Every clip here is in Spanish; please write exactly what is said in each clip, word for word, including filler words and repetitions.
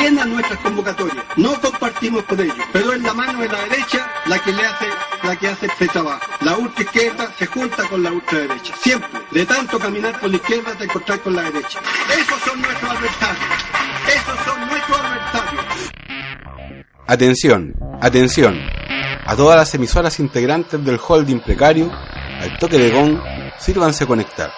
llenan nuestras convocatorias. No compartimos con ellos, pero es la mano de la derecha la que le hace, la que hace este trabajo. La ultraizquierda se junta con la ultraderecha, siempre. De tanto caminar por la izquierda te encontrás con la derecha. Esos son nuestros adversarios. Esos son nuestros adversarios. Atención, atención. A todas las emisoras integrantes del holding precario, al toque de gong, sírvanse conectar.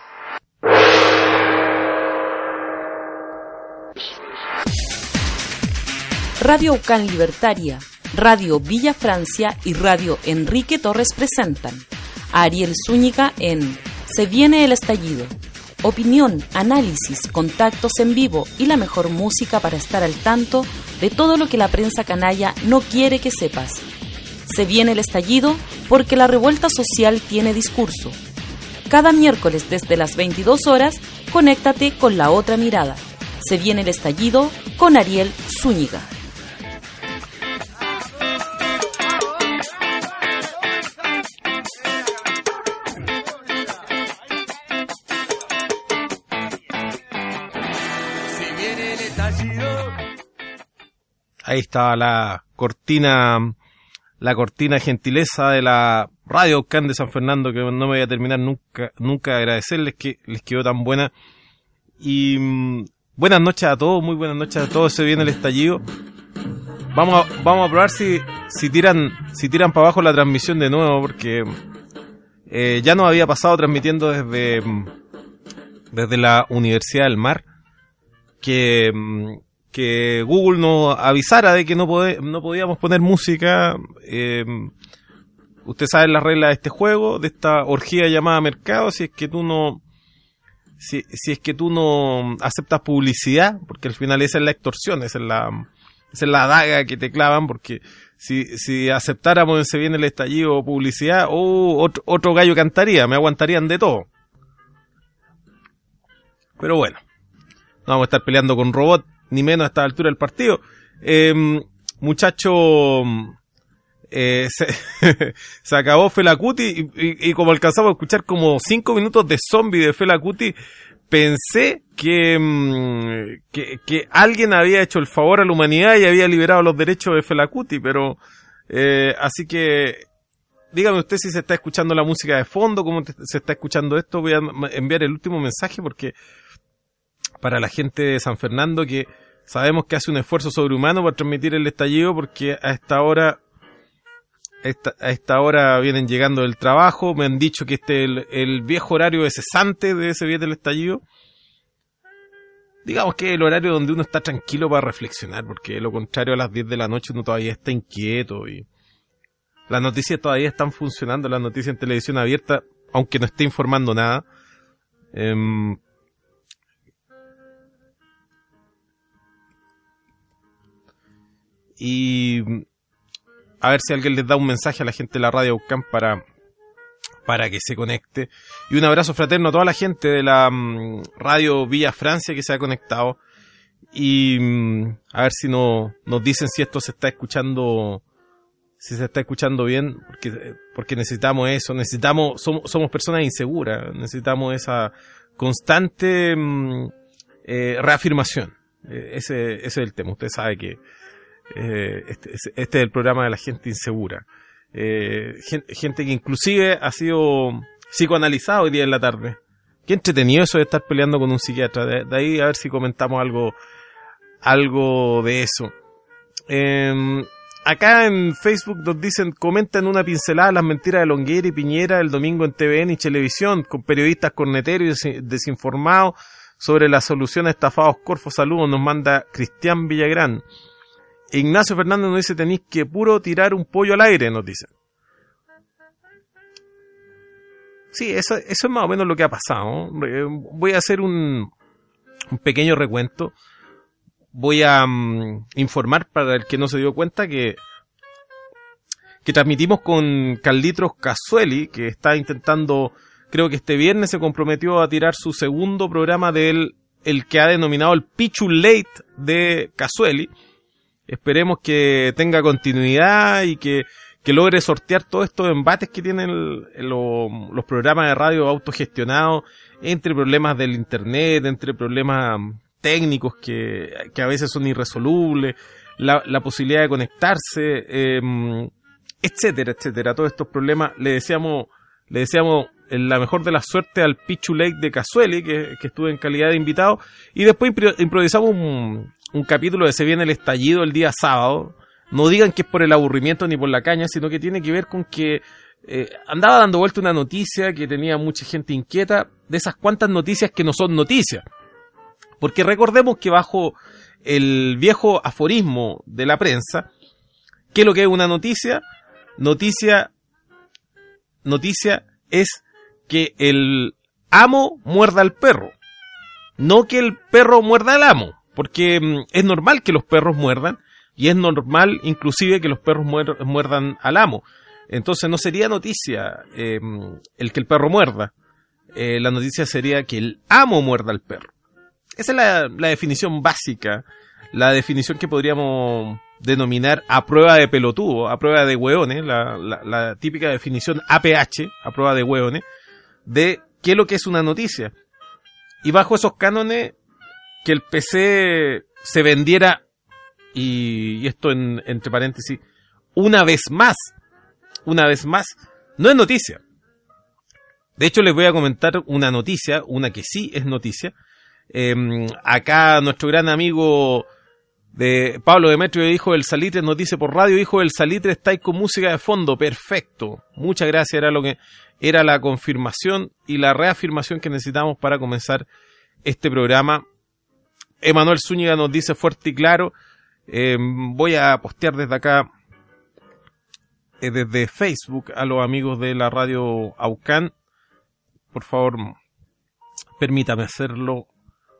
Radio Ucán Libertaria, Radio Villa Francia y Radio Enrique Torres presentan a Ariel Zúñiga en Se viene el estallido. Opinión, análisis, contactos en vivo y la mejor música para estar al tanto de todo lo que la prensa canalla no quiere que sepas. Se viene el estallido porque la revuelta social tiene discurso. Cada miércoles desde las veintidós horas, conéctate con La Otra Mirada. Se viene el estallido con Ariel Zúñiga. Ahí está la cortina, la cortina gentileza de la Radio Ucán de San Fernando, que no me voy a terminar nunca, nunca de agradecerles que les quedó tan buena. Y mmm, buenas noches a todos, muy buenas noches a todos. Se viene el estallido. Vamos a, vamos a probar si, si tiran, si tiran para abajo la transmisión de nuevo, porque eh, ya nos había pasado transmitiendo desde, desde la Universidad del Mar, que que Google nos avisara de que no, pode, no podíamos poner música. Eh, usted sabe las reglas de este juego, de esta orgía llamada mercado. Si es que tú no si, si es que tú no aceptas publicidad, porque al final esa es la extorsión, esa es la esa es la daga que te clavan, porque si, si aceptáramos en Se viene el estallido publicidad, oh, otro, otro gallo cantaría, me aguantarían de todo. Pero bueno, no vamos a estar peleando con robots, ni menos a esta altura del partido. Eh, muchacho, eh, se, se acabó Fela Kuti y, y, y como alcanzamos a escuchar como cinco minutos de zombie de Fela Kuti, pensé que, que, que alguien había hecho el favor a la humanidad y había liberado los derechos de Fela Kuti, pero eh, así que dígame usted si se está escuchando la música de fondo, cómo te, se está escuchando esto. Voy a enviar el último mensaje porque para la gente de San Fernando, que sabemos que hace un esfuerzo sobrehumano para transmitir el estallido, porque a esta hora esta, a esta hora vienen llegando del trabajo, me han dicho que este es el, el viejo horario de cesante de ese viene el estallido. Digamos que es el horario donde uno está tranquilo para reflexionar, porque de lo contrario a las diez de la noche uno todavía está inquieto y las noticias todavía están funcionando, las noticias en televisión abierta, aunque no esté informando nada. Eh, Y a ver si alguien les da un mensaje a la gente de la Radio Ucán para, para que se conecte. Y un abrazo fraterno a toda la gente de la um, Radio Villa Francia que se ha conectado. Y um, a ver si no, nos dicen si esto se está escuchando, si se está escuchando bien, porque, porque necesitamos eso, necesitamos, somos, somos personas inseguras, necesitamos esa constante um, eh, reafirmación. Eh, ese, ese es el tema, usted sabe que Eh, este, este es el programa de la gente insegura, eh, gente, gente que inclusive ha sido psicoanalizado hoy día en la tarde. Qué entretenido eso de estar peleando con un psiquiatra. De, de ahí a ver si comentamos algo algo de eso. Eh, acá en Facebook nos dicen, comentan una pincelada las mentiras de Longueira y Piñera el domingo en T V N y Televisión, con periodistas corneteros y desinformados sobre la solución a estafados Corfo. Saludos, nos manda Cristian Villagrán. Ignacio Fernández nos dice, tenéis que puro tirar un pollo al aire, nos dicen. Sí, eso, eso es más o menos lo que ha pasado, ¿no? Voy a hacer un, un pequeño recuento. Voy a um, informar para el que no se dio cuenta que que transmitimos con Carlitos Casueli, que está intentando, creo que este viernes se comprometió a tirar su segundo programa del el que ha denominado el Pichu Late de Casueli. Esperemos que tenga continuidad y que, que logre sortear todos estos embates que tienen el, el, lo, los programas de radio autogestionados, entre problemas del internet, entre problemas técnicos que, que a veces son irresolubles, la, la posibilidad de conectarse, eh, etcétera, etcétera. Todos estos problemas le deseamos, le deseamos la mejor de la suerte al Pichu Lake de Casueli, que, que estuvo en calidad de invitado, y después impro- improvisamos un, un capítulo de Se Viene el Estallido el día sábado. No digan que es por el aburrimiento ni por la caña, sino que tiene que ver con que eh, andaba dando vuelta una noticia que tenía mucha gente inquieta, de esas cuantas noticias que no son noticias. Porque recordemos que bajo el viejo aforismo de la prensa, ¿qué es lo que es una noticia? Noticia, noticia es que el amo muerda al perro, no que el perro muerda al amo, porque mm, es normal que los perros muerdan, y es normal inclusive que los perros muer- muerdan al amo. Entonces no sería noticia eh, el que el perro muerda, eh, la noticia sería que el amo muerda al perro. Esa es la, la definición básica, la definición que podríamos denominar a prueba de pelotudo, a prueba de hueones, la, la, la típica definición A P H, a prueba de hueones, de qué es lo que es una noticia. Y bajo esos cánones, que el P C se vendiera, y, y esto en, entre paréntesis, una vez más, una vez más, no es noticia. De hecho, les voy a comentar una noticia, una que sí es noticia. Eh, acá nuestro gran amigo de Pablo Demetrio, hijo del Salitre, nos dice por radio: hijo del Salitre, estáis con música de fondo, perfecto, muchas gracias, era lo que era la confirmación y la reafirmación que necesitamos para comenzar este programa. Emanuel Zúñiga nos dice fuerte y claro. Eh, voy a postear desde acá, eh, desde Facebook, a los amigos de la radio Aucán, por favor permítame hacerlo.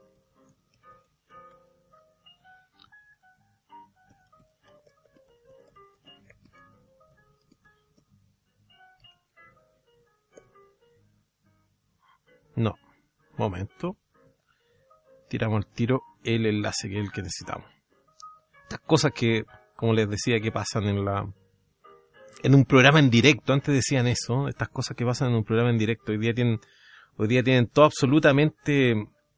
No, momento. Tiramos el tiro, el enlace que es el que necesitamos. Estas cosas que, como les decía, que pasan en la en un programa en directo. Antes decían eso, estas cosas que pasan en un programa en directo. Hoy día tienen, hoy día tienen todo absolutamente...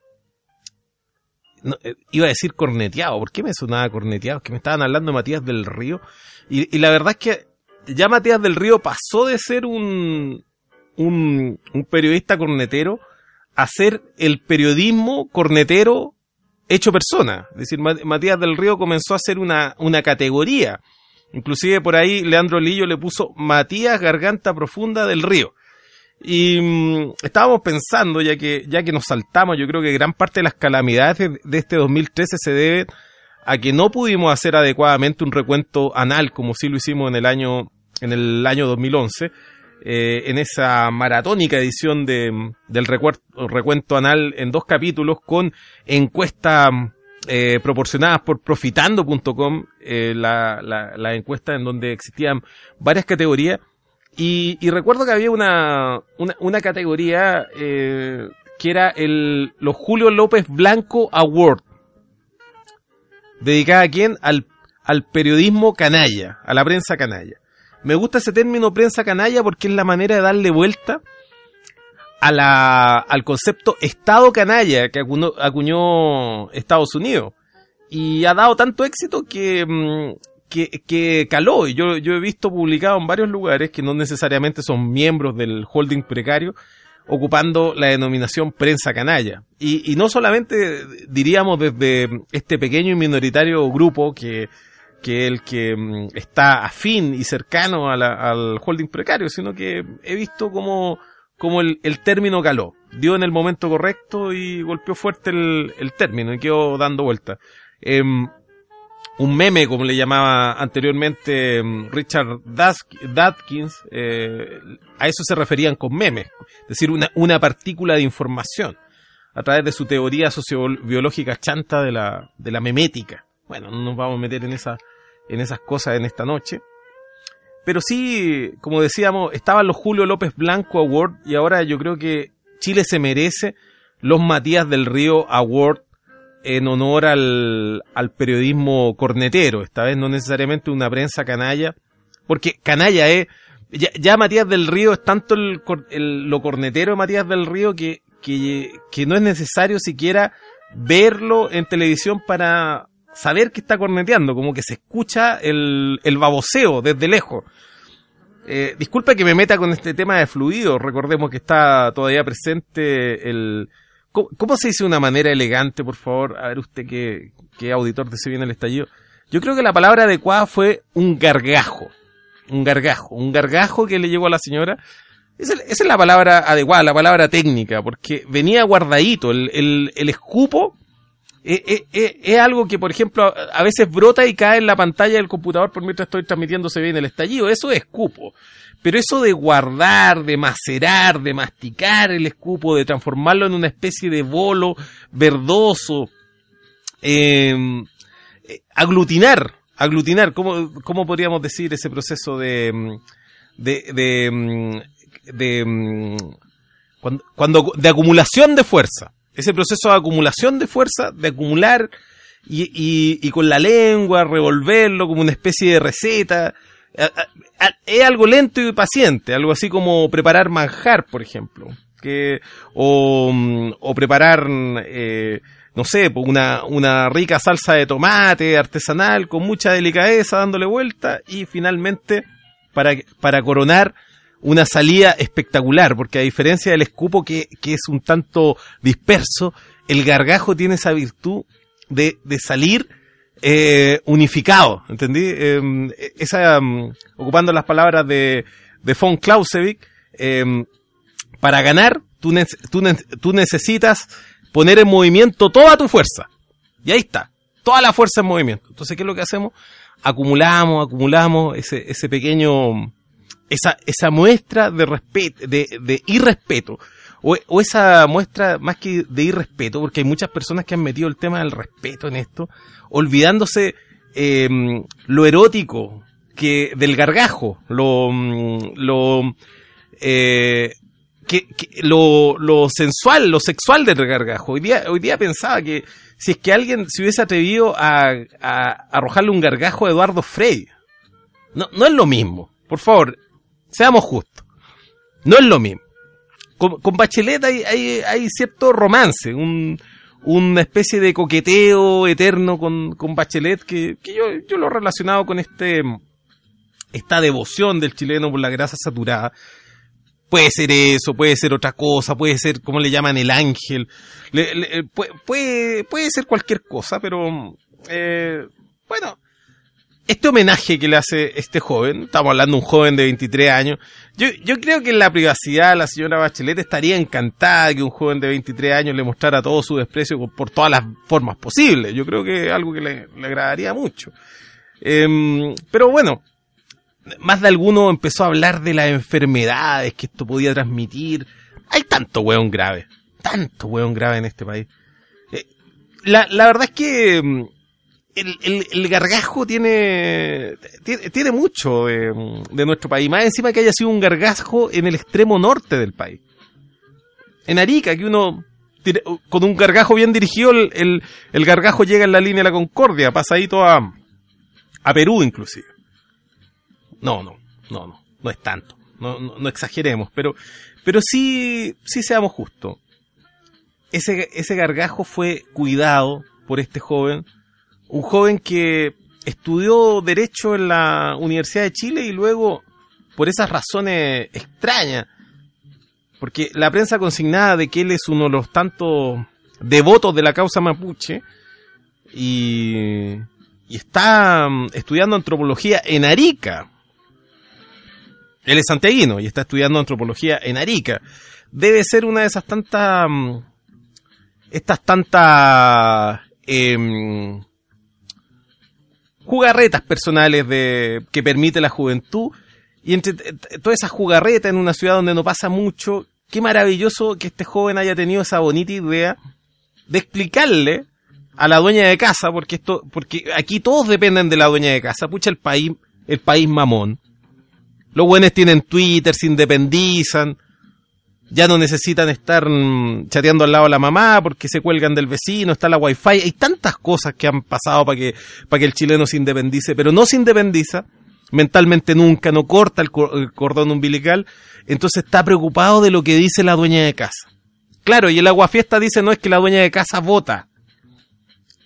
No, eh, iba a decir corneteado. ¿Por qué me sonaba corneteado? Es que me estaban hablando de Matías del Río. Y, y la verdad es que ya Matías del Río pasó de ser un, un, un periodista cornetero a ser el periodismo cornetero hecho persona. Es decir, Matías del Río comenzó a ser una, una categoría. Inclusive por ahí Leandro Lillo le puso Matías Garganta Profunda del Río. Y mmm, estábamos pensando, ya que ya que nos saltamos, yo creo que gran parte de las calamidades de, de este dos mil trece se deben a que no pudimos hacer adecuadamente un recuento anal, como sí lo hicimos en el año en el año dos mil once, eh, en esa maratónica edición de del recuer, recuento anal en dos capítulos con encuestas eh, proporcionadas por profitando punto com, eh, la, la, la encuesta en donde existían varias categorías. Y, y recuerdo que había una, una, una categoría eh, que era el los Julio López Blanco Award. ¿Dedicada a quién? Al, al periodismo canalla, a la prensa canalla. Me gusta ese término prensa canalla porque es la manera de darle vuelta a la, al concepto Estado canalla que acuñó, acuñó Estados Unidos. Y ha dado tanto éxito que... Mmm, Que, que caló, y yo, yo he visto publicado en varios lugares que no necesariamente son miembros del holding precario ocupando la denominación prensa canalla. Y, y no solamente diríamos desde este pequeño y minoritario grupo que, que el que está afín y cercano a la, al holding precario, sino que he visto como, como el, el término caló, dio en el momento correcto y golpeó fuerte el, el término y quedó dando vuelta. Eh, Un meme, como le llamaba anteriormente Richard Dawkins, eh, a eso se referían con memes, es decir, una, una partícula de información, a través de su teoría sociobiológica chanta de la, de la memética. Bueno, no nos vamos a meter en, esa, en esas cosas en esta noche, pero sí, como decíamos, estaban los Julio López Blanco Award, y ahora yo creo que Chile se merece los Matías del Río Award, en honor al, al periodismo cornetero, esta vez no necesariamente una prensa canalla, porque canalla es, ya, ya Matías del Río es tanto el, el, lo cornetero de Matías del Río que, que, que no es necesario siquiera verlo en televisión para saber que está corneteando, como que se escucha el, el baboseo desde lejos. Eh, disculpa que me meta con este tema de fluido, recordemos que está todavía presente el... ¿Cómo, cómo se dice de una manera elegante, por favor? A ver usted que, que auditor de Se Viene el Estallido. Yo creo que la palabra adecuada fue un gargajo. Un gargajo. Un gargajo que le llegó a la señora. Esa, esa es la palabra adecuada, la palabra técnica, porque venía guardadito. El, el, el escupo es, es, es, es algo que, por ejemplo, a, a veces brota y cae en la pantalla del computador por mientras estoy transmitiendo Se Viene el Estallido. Eso es escupo. Pero eso de guardar, de macerar, de masticar el escupo, de transformarlo en una especie de bolo verdoso, eh, aglutinar, aglutinar, ¿cómo, cómo podríamos decir ese proceso de, de, de, de, de cuando, cuando, de acumulación de fuerza? Ese proceso de acumulación de fuerza, de acumular y, y, y con la lengua revolverlo como una especie de receta. Es algo lento y paciente, algo así como preparar manjar, por ejemplo, que o, o preparar, eh, no sé, una, una rica salsa de tomate artesanal con mucha delicadeza, dándole vuelta y finalmente para, para coronar una salida espectacular, porque a diferencia del escupo que, que es un tanto disperso, el gargajo tiene esa virtud de, de salir Eh, unificado, ¿entendí? Eh, esa, um, ocupando las palabras de, de von Clausewitz, eh, para ganar, tú, ne- tú, ne- tú necesitas poner en movimiento toda tu fuerza. Y ahí está, toda la fuerza en movimiento. Entonces, ¿qué es lo que hacemos? Acumulamos, acumulamos ese, ese pequeño, esa, esa muestra de respeto, de, de irrespeto. O, o esa muestra más que de irrespeto, porque hay muchas personas que han metido el tema del respeto en esto, olvidándose eh, lo erótico que del gargajo, lo lo eh, que, que lo, lo sensual, lo sexual del gargajo. Hoy día hoy día pensaba que si es que alguien se hubiese atrevido a, a arrojarle un gargajo a Eduardo Frei, no no es lo mismo. Por favor, seamos justos, no es lo mismo. Con, con Bachelet hay, hay, hay cierto romance, un, una especie de coqueteo eterno con, con Bachelet que, que yo, yo lo he relacionado con este, esta devoción del chileno por la grasa saturada. Puede ser eso, puede ser otra cosa, puede ser, como le llaman, el ángel, le, le, puede, puede, puede ser cualquier cosa, pero, eh, bueno, este homenaje que le hace este joven, estamos hablando de un joven de veintitrés años, yo, yo creo que en la privacidad la señora Bachelet estaría encantada que un joven de veintitrés años le mostrara todo su desprecio por todas las formas posibles. Yo creo que es algo que le, le agradaría mucho. Eh, pero bueno, más de alguno empezó a hablar de las enfermedades que esto podía transmitir. Hay tanto hueón grave, tanto hueón grave en este país. Eh, la, la verdad es que El, el, el gargajo tiene, tiene, tiene mucho de, de nuestro país, más encima que haya sido un gargajo en el extremo norte del país. En Arica, que uno, tiene, con un gargajo bien dirigido, el, el, el gargajo llega en la línea de la Concordia, pasadito a, a Perú inclusive. No, no, no, no, no es tanto, no, no, no exageremos, pero, pero sí, sí seamos justos. Ese, ese gargajo fue cuidado por este joven, un joven que estudió Derecho en la Universidad de Chile y luego, por esas razones extrañas, porque la prensa consignaba de que él es uno de los tantos devotos de la causa mapuche y, y está estudiando antropología en Arica. Él es santiaguino y está estudiando antropología en Arica. Debe ser una de esas tantas, estas tantas... Eh, jugarretas personales de que permite la juventud, y entre todas esas jugarretas en una ciudad donde no pasa mucho, qué maravilloso que este joven haya tenido esa bonita idea de explicarle a la dueña de casa, porque esto, porque aquí todos dependen de la dueña de casa, pucha el país, el país mamón. Los buenos tienen Twitter, se independizan, ya no necesitan estar chateando al lado de la mamá porque se cuelgan del vecino, está la wifi. Hay tantas cosas que han pasado para que, para que el chileno se independice, pero no se independiza, mentalmente nunca, no corta el, cor- el cordón umbilical, entonces está preocupado de lo que dice la dueña de casa. Claro, y el aguafiesta dice no es que la dueña de casa vota,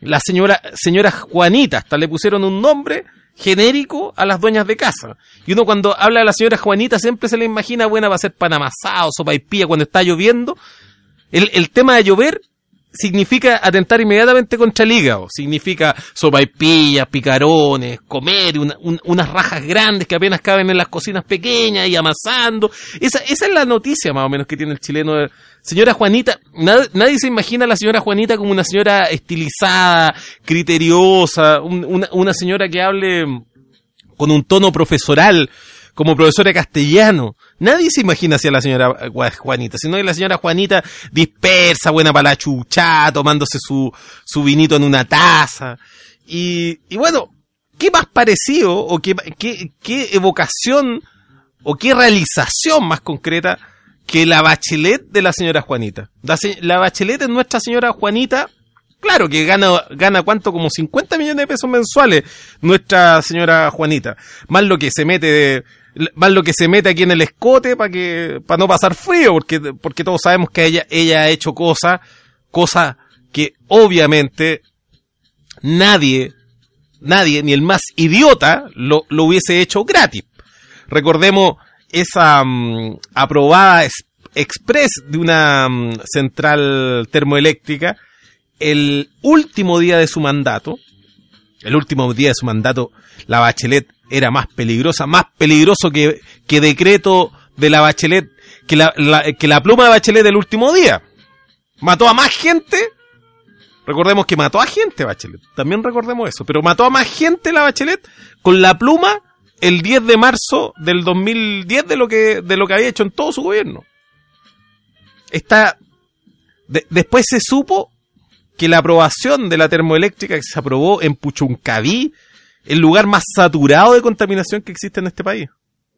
la señora, señora Juanita, hasta le pusieron un nombre genérico a las dueñas de casa. Y uno cuando habla de la señora Juanita siempre se le imagina buena para hacer pan amasado, sopaipilla cuando está lloviendo. El, el tema de llover significa atentar inmediatamente contra el hígado. Significa sopaipillas, picarones, comer una, un, unas rajas grandes que apenas caben en las cocinas pequeñas y amasando. Esa, esa es la noticia más o menos que tiene el chileno. Señora Juanita, nadie, nadie se imagina a la señora Juanita como una señora estilizada, criteriosa, un, una, una señora que hable con un tono profesoral, como profesora de castellano. Nadie se imagina así a la señora Juanita, sino que la señora Juanita dispersa, buena para la chuchá, tomándose su, su vinito en una taza. Y, y bueno, ¿qué más parecido o qué, qué, qué evocación o qué realización más concreta que la Bachelet de la señora Juanita? La, la Bachelet es nuestra señora Juanita. Claro que gana, gana cuánto, como cincuenta millones de pesos mensuales nuestra señora Juanita. Más lo que se mete de, más lo que se mete aquí en el escote para que, para no pasar frío, porque, porque todos sabemos que ella, ella ha hecho cosas, cosas que obviamente nadie, nadie, ni el más idiota lo, lo hubiese hecho gratis. Recordemos esa um, aprobada es, express de una um, central termoeléctrica. El último día de su mandato, el último día de su mandato, la Bachelet era más peligrosa, más peligroso que, que decreto de la Bachelet, que la, la, que la pluma de Bachelet del último día. Mató a más gente, recordemos que mató a gente Bachelet, también recordemos eso, pero mató a más gente la Bachelet con la pluma el diez de marzo del dos mil diez de lo que, de lo que había hecho en todo su gobierno. Está, de, después se supo que la aprobación de la termoeléctrica que se aprobó en Puchuncaví, el lugar más saturado de contaminación que existe en este país.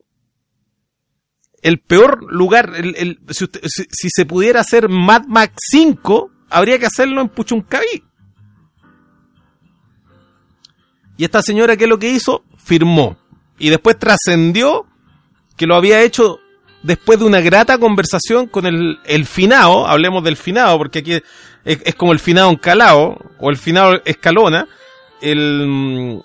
El peor lugar, el, el, si, usted, si, si se pudiera hacer Mad Max cinco, habría que hacerlo en Puchuncaví. Y esta señora, ¿qué es lo que hizo? Firmó. Y después trascendió que lo había hecho después de una grata conversación con el, el finado, hablemos del finado, porque aquí es, es como el finado Encalao, o el finado Escalona, el,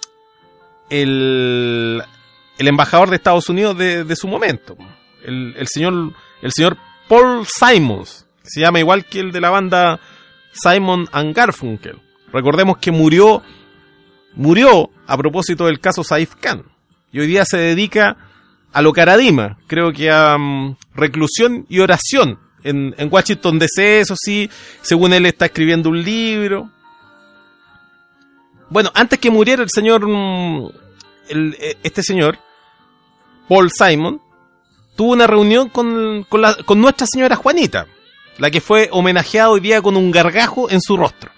el, el embajador de Estados Unidos de, de su momento, el, el señor, el señor Paul Simons, se llama igual que el de la banda Simon and Garfunkel. Recordemos que murió, murió a propósito del caso Saif Khan, y hoy día se dedica a lo caradima, creo que a um, reclusión y oración en, en Washington D C, eso sí, según él está escribiendo un libro. Bueno, antes que muriera el señor, um, el, este señor, Paul Simon, tuvo una reunión con, con, la, con nuestra señora Juanita, la que fue homenajeada hoy día con un gargajo en su rostro.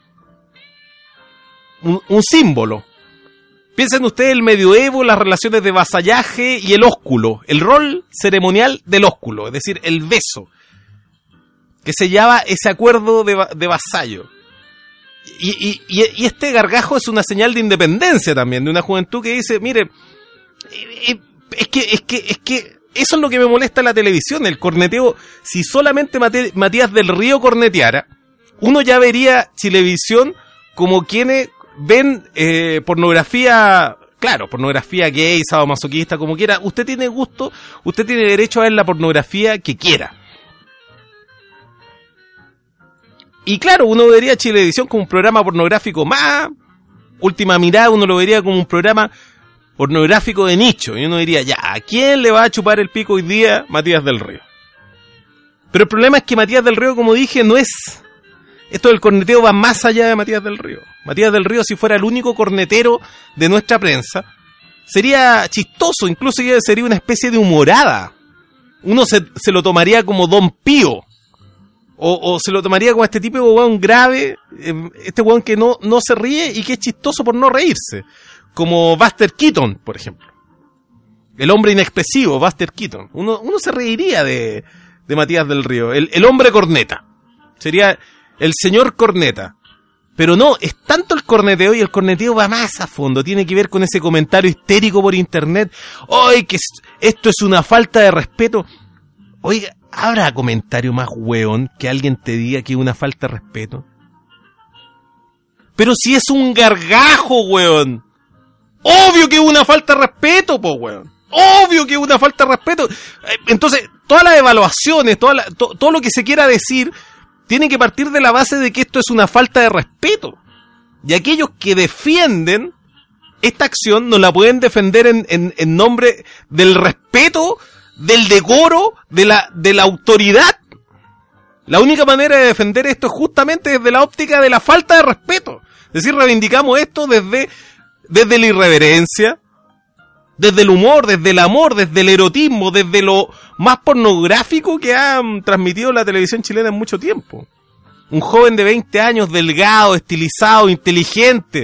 Un, un símbolo. Piensen ustedes el medioevo, las relaciones de vasallaje y el ósculo, el rol ceremonial del ósculo, es decir, el beso, que sellaba ese acuerdo de, de vasallo. Y, y, y este gargajo es una señal de independencia también, de una juventud que dice, mire, es que, es que, es que eso es lo que me molesta en la televisión, el corneteo. Si solamente Mate, Matías del Río corneteara, uno ya vería Chilevisión como quienes ven eh, pornografía, claro, pornografía gay, sadomasoquista, como quiera. Usted tiene gusto, usted tiene derecho a ver la pornografía que quiera. Y claro, uno vería Chilevisión como un programa pornográfico más. Última Mirada, uno lo vería como un programa pornográfico de nicho. Y uno diría, ya, ¿a quién le va a chupar el pico hoy día Matías del Río? Pero el problema es que Matías del Río, como dije, no es... Esto del corneteo va más allá de Matías del Río. Matías del Río, si fuera el único cornetero de nuestra prensa, sería chistoso, incluso sería una especie de humorada. Uno se, se lo tomaría como Don Pío. O, o se lo tomaría como este tipo de hueón grave, este hueón que no, no se ríe y que es chistoso por no reírse. Como Buster Keaton, por ejemplo. El hombre inexpresivo, Buster Keaton. Uno, uno se reiría de, de Matías del Río. El, el hombre corneta. Sería el señor corneta. Pero no, es tanto el corneteo, y el corneteo va más a fondo. Tiene que ver con ese comentario histérico por internet. ¡Ay, que esto es una falta de respeto! Oiga, ¿habrá comentario más hueón que alguien te diga que es una falta de respeto? Pero si es un gargajo, weón. Obvio que es una falta de respeto, po, weón. Obvio que es una falta de respeto. Entonces, todas las evaluaciones, toda la, to, todo lo que se quiera decir, tiene que partir de la base de que esto es una falta de respeto. Y aquellos que defienden esta acción no la pueden defender en, en, en nombre del respeto, del decoro, de la, de la autoridad. La única manera de defender esto es justamente desde la óptica de la falta de respeto. Es decir, reivindicamos esto desde, desde la irreverencia, desde el humor, desde el amor, desde el erotismo, desde lo más pornográfico que ha transmitido la televisión chilena en mucho tiempo. Un joven de veinte años, delgado, estilizado, inteligente,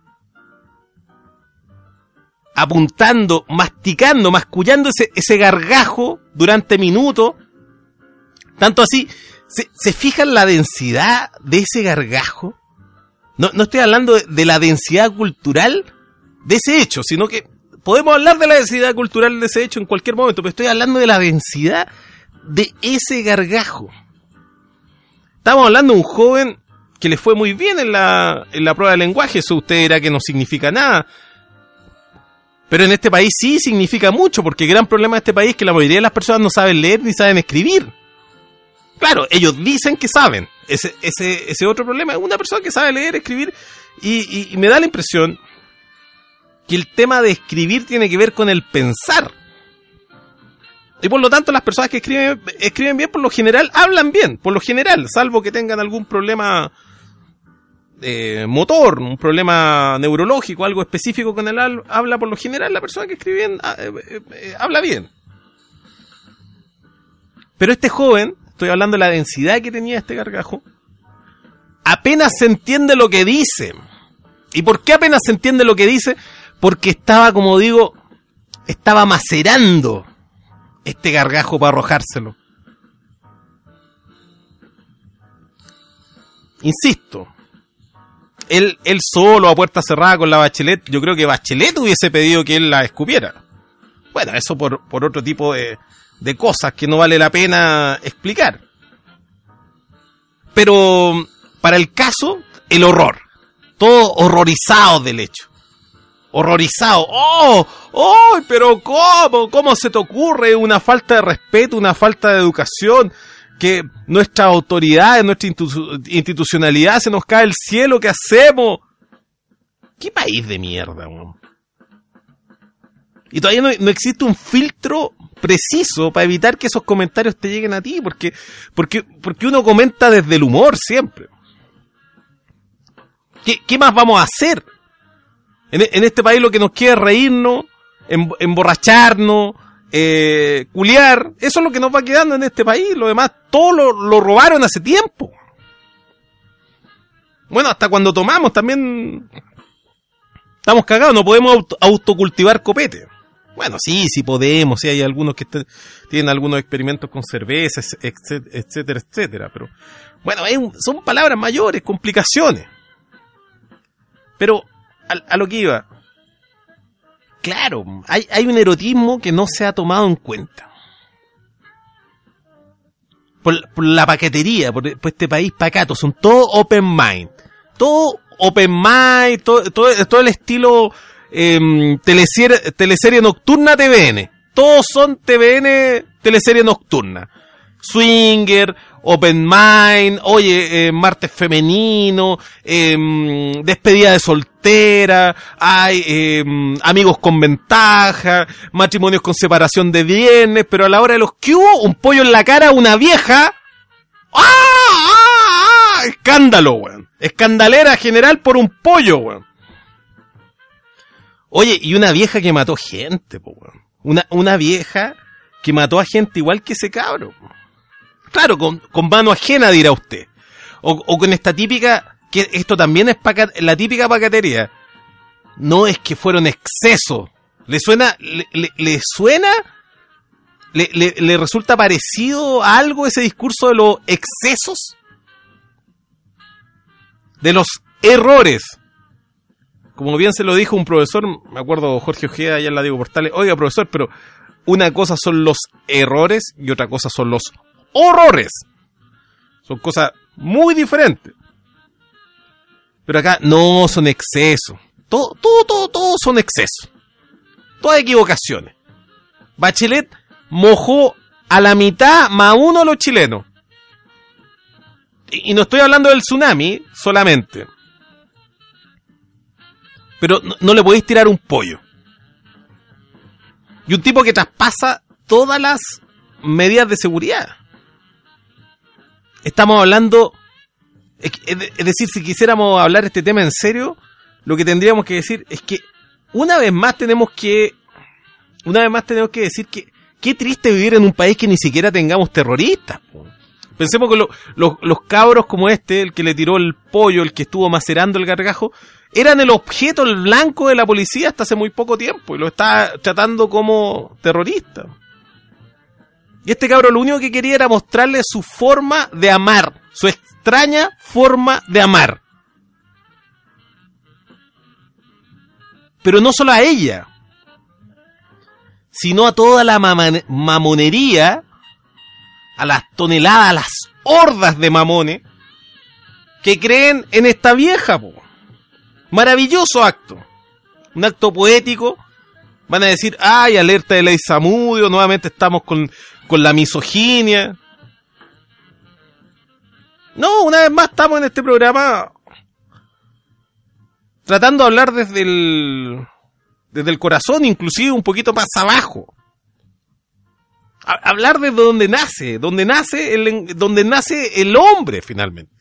apuntando, masticando, mascullando ese, ese gargajo durante minutos. Tanto así, ¿se, se fijan la densidad de ese gargajo? No, no estoy hablando de, de la densidad cultural de ese hecho, sino que podemos hablar de la densidad cultural de ese hecho en cualquier momento, pero estoy hablando de la densidad de ese gargajo. Estamos hablando de un joven que le fue muy bien en la, en la prueba de lenguaje. Eso usted dirá que no significa nada. Pero en este país sí significa mucho, porque el gran problema de este país es que la mayoría de las personas no saben leer ni saben escribir. Claro, ellos dicen que saben. Ese, ese, ese otro problema es una persona que sabe leer, escribir, y, y, y me da la impresión que el tema de escribir tiene que ver con el pensar. Y por lo tanto las personas que escriben, escriben bien, por lo general, hablan bien, por lo general, salvo que tengan algún problema eh, motor, un problema neurológico, algo específico con el habla, por lo general la persona que escribe bien, eh, eh, eh, habla bien. Pero este joven, estoy hablando de la densidad que tenía este gargajo, apenas se entiende lo que dice. ¿Y por qué apenas se entiende lo que dice? Porque estaba, como digo, estaba macerando este gargajo para arrojárselo. Insisto, él, él solo a puerta cerrada con la Bachelet, yo creo que Bachelet hubiese pedido que él la escupiera. Bueno, eso por, por otro tipo de, de cosas que no vale la pena explicar. Pero para el caso, el horror. Todos horrorizados del hecho. Horrorizado. ¡Oh! ¡Oh! ¿Pero cómo? ¿Cómo se te ocurre? Una falta de respeto, una falta de educación, que nuestra autoridad, nuestra institu- institucionalidad se nos cae el cielo, ¿qué hacemos? ¿Qué país de mierda, man? Y todavía no, no existe un filtro preciso para evitar que esos comentarios te lleguen a ti, porque, porque, porque uno comenta desde el humor siempre. ¿Qué, qué más vamos a hacer? En, en este país lo que nos queda es reírnos, em, emborracharnos, eh, culiar. Eso es lo que nos va quedando en este país. Lo demás, todo lo, lo robaron hace tiempo. Bueno, hasta cuando tomamos también estamos cagados. No podemos auto, autocultivar copete. Bueno, sí, sí podemos. Sí hay algunos que est- tienen algunos experimentos con cervezas, etcétera, etcétera, etcétera. Pero bueno, es un, son palabras mayores, complicaciones. Pero a, a lo que iba, claro, hay, hay un erotismo que no se ha tomado en cuenta. Por, por la paquetería, por, por este país pacato, son todos open mind. Todo open mind, todo, todo, todo el estilo eh, teleserie, teleserie nocturna T V N. Todos son T V N, teleserie nocturna. Swinger, open mind, oye, eh, martes femenino, eh, despedida de soltera, hay eh, amigos con ventaja, matrimonios con separación de bienes, pero a la hora de los que hubo, un pollo en la cara, una vieja. ¡Ah! ¡Ah! ¡Ah! Escándalo, weón. Escandalera general por un pollo, weón. Oye, y una vieja que mató gente, po, weón. Una, una vieja que mató a gente igual que ese cabro. Claro, con, con mano ajena, dirá usted. O, o con esta típica, que esto también es paca, la típica pacatería. No es que fueron excesos. ¿Le suena, le, le, le suena, le, le, le resulta parecido a algo ese discurso de los excesos? De los errores. Como bien se lo dijo un profesor, me acuerdo Jorge Ojeda, allá en la Diego Portales, oiga profesor, pero una cosa son los errores y otra cosa son los horrores. Son cosas muy diferentes. Pero acá no son excesos. Todo, todo, todo, todo son excesos. Todas equivocaciones. Bachelet mojó a la mitad más uno a los chilenos. Y, y no estoy hablando del tsunami solamente. Pero no, no le podéis tirar un pollo. Y un tipo que traspasa todas las medidas de seguridad. Estamos hablando... Es, es decir, si quisiéramos hablar este tema en serio, lo que tendríamos que decir es que una vez más tenemos que... Una vez más tenemos que decir que qué triste vivir en un país que ni siquiera tengamos terroristas. Pensemos que lo, lo, los cabros como este, el que le tiró el pollo, el que estuvo macerando el gargajo, eran el objeto, el blanco de la policía hasta hace muy poco tiempo y lo está tratando como terrorista. Y este cabro lo único que quería era mostrarle su forma de amar, su extraña forma de amar. Pero no solo a ella, sino a toda la mama- mamonería, a las toneladas, a las hordas de mamones que creen en esta vieja, po. Maravilloso acto. Un acto poético. Van a decir, ay, alerta de ley Samudio, nuevamente estamos con, con la misoginia. No, una vez más estamos en este programa tratando de hablar desde el, desde el corazón, inclusive un poquito más abajo. A, hablar desde donde nace, donde nace el, donde nace el hombre finalmente.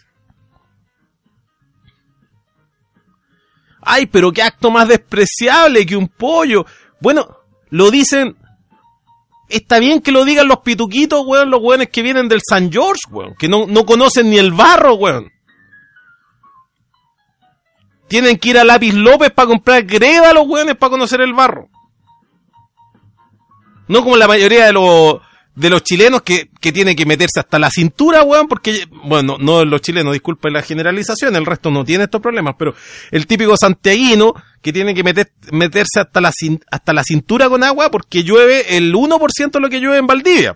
Ay, pero qué acto más despreciable que un pollo. Bueno, lo dicen... Está bien que lo digan los pituquitos, weón, los weones que vienen del San George, weón, que no, no conocen ni el barro, weón. Tienen que ir a Lápiz López para comprar greda los weones para conocer el barro. No como la mayoría de los... de los chilenos que, que tienen que meterse hasta la cintura, weón, porque, bueno, no los chilenos, disculpen la generalización, el resto no tiene estos problemas, pero el típico santiaguino que tiene que meter, meterse hasta la, hasta la cintura con agua porque llueve el uno por ciento de lo que llueve en Valdivia.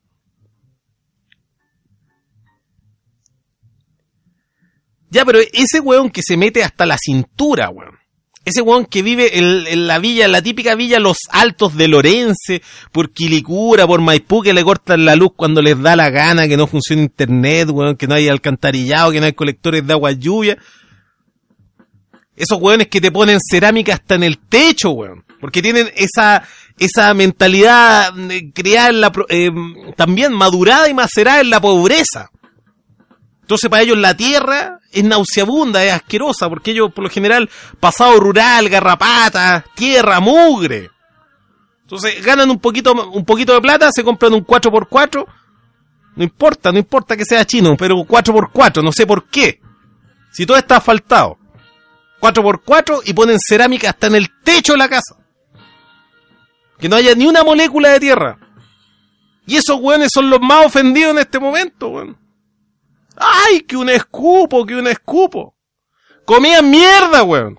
Ya, pero ese weón que se mete hasta la cintura, weón. Ese weón que vive en, en la villa, en la típica villa Los Altos de Lorense, por Quilicura, por Maipú, que le cortan la luz cuando les da la gana, que no funciona internet, weón, que no hay alcantarillado, que no hay colectores de agua lluvia. Esos weones que te ponen cerámica hasta en el techo, weón, porque tienen esa esa mentalidad creada en la, eh, también madurada y macerada en la pobreza. Entonces para ellos la tierra es nauseabunda, es asquerosa, porque ellos por lo general pasado rural, garrapatas, tierra, mugre. Entonces ganan un poquito un poquito de plata, se compran un cuatro por cuatro, no importa, no importa que sea chino, pero cuatro por cuatro, no sé por qué. Si todo está asfaltado, cuatro por cuatro y ponen cerámica hasta en el techo de la casa. Que no haya ni una molécula de tierra. Y esos weones son los más ofendidos en este momento, weón. ¡Ay, que un escupo, que un escupo! ¡Comían mierda, weón!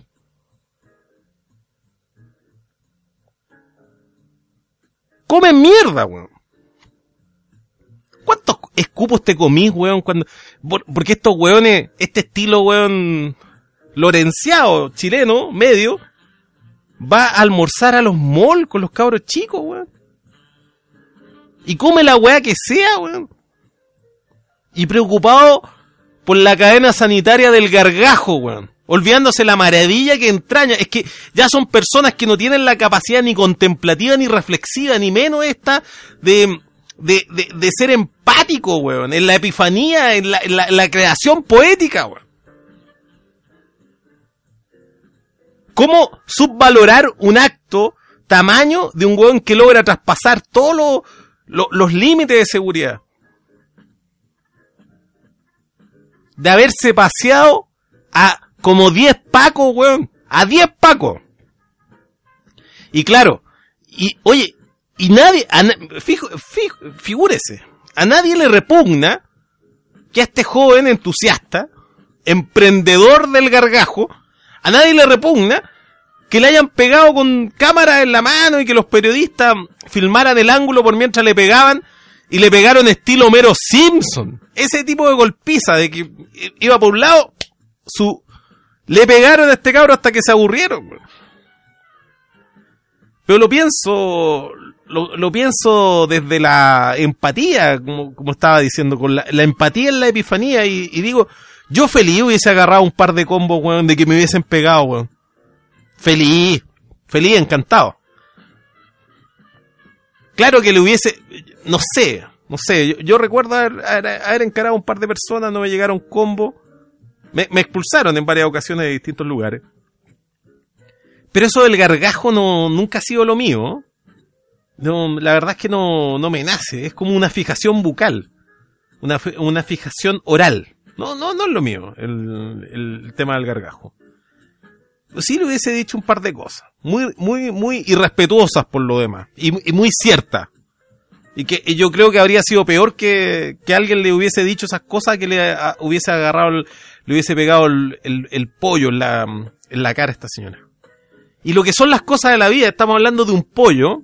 ¡Comen mierda, weón! ¿Cuántos escupos te comís, weón? Cuando... Porque estos weones, este estilo, weón, lorenciado, chileno, medio, va a almorzar a los malls con los cabros chicos, weón. Y come la weá que sea, weón. Y preocupado por la cadena sanitaria del gargajo, weón. Olvidándose la maravilla que entraña. Es que ya son personas que no tienen la capacidad ni contemplativa, ni reflexiva, ni menos esta de, de, de, de ser empático, weón. En la epifanía, en la, en la, en la creación poética, weón. ¿Cómo subvalorar un acto tamaño de un weón que logra traspasar todos los, los, los límites de seguridad? De haberse paseado a como diez pacos, weón. A diez pacos. Y claro, y oye, y nadie, a, fijo, fijo, figúrese, a nadie le repugna que a este joven entusiasta, emprendedor del gargajo, a nadie le repugna que le hayan pegado con cámara en la mano y que los periodistas filmaran el ángulo por mientras le pegaban. Y le pegaron estilo Homero Simpson. Ese tipo de golpiza de que iba por un lado, su Le pegaron a este cabro hasta que se aburrieron, weón. Pero lo pienso, lo, lo pienso desde la empatía, como, como estaba diciendo, con la, la empatía en la epifanía, y, y digo, yo feliz hubiese agarrado un par de combos, weón, de que me hubiesen pegado, weón. Feliz, feliz, encantado. Claro que le hubiese, no sé, no sé, yo, yo recuerdo haber, haber, haber encarado a un par de personas, no me llegaron combos, me, me expulsaron en varias ocasiones de distintos lugares. Pero eso del gargajo no, nunca ha sido lo mío. No, la verdad es que no, no me nace. Es como una fijación bucal. Una, una fijación oral. No, no, no es lo mío, el, el tema del gargajo. Sí le hubiese dicho un par de cosas. Muy, muy, muy irrespetuosas por lo demás. Y, y muy ciertas. Y que y yo creo que habría sido peor que, que alguien le hubiese dicho esas cosas, que le a, hubiese agarrado, el, le hubiese pegado el, el, el pollo en la, en la cara a esta señora. Y lo que son las cosas de la vida, estamos hablando de un pollo.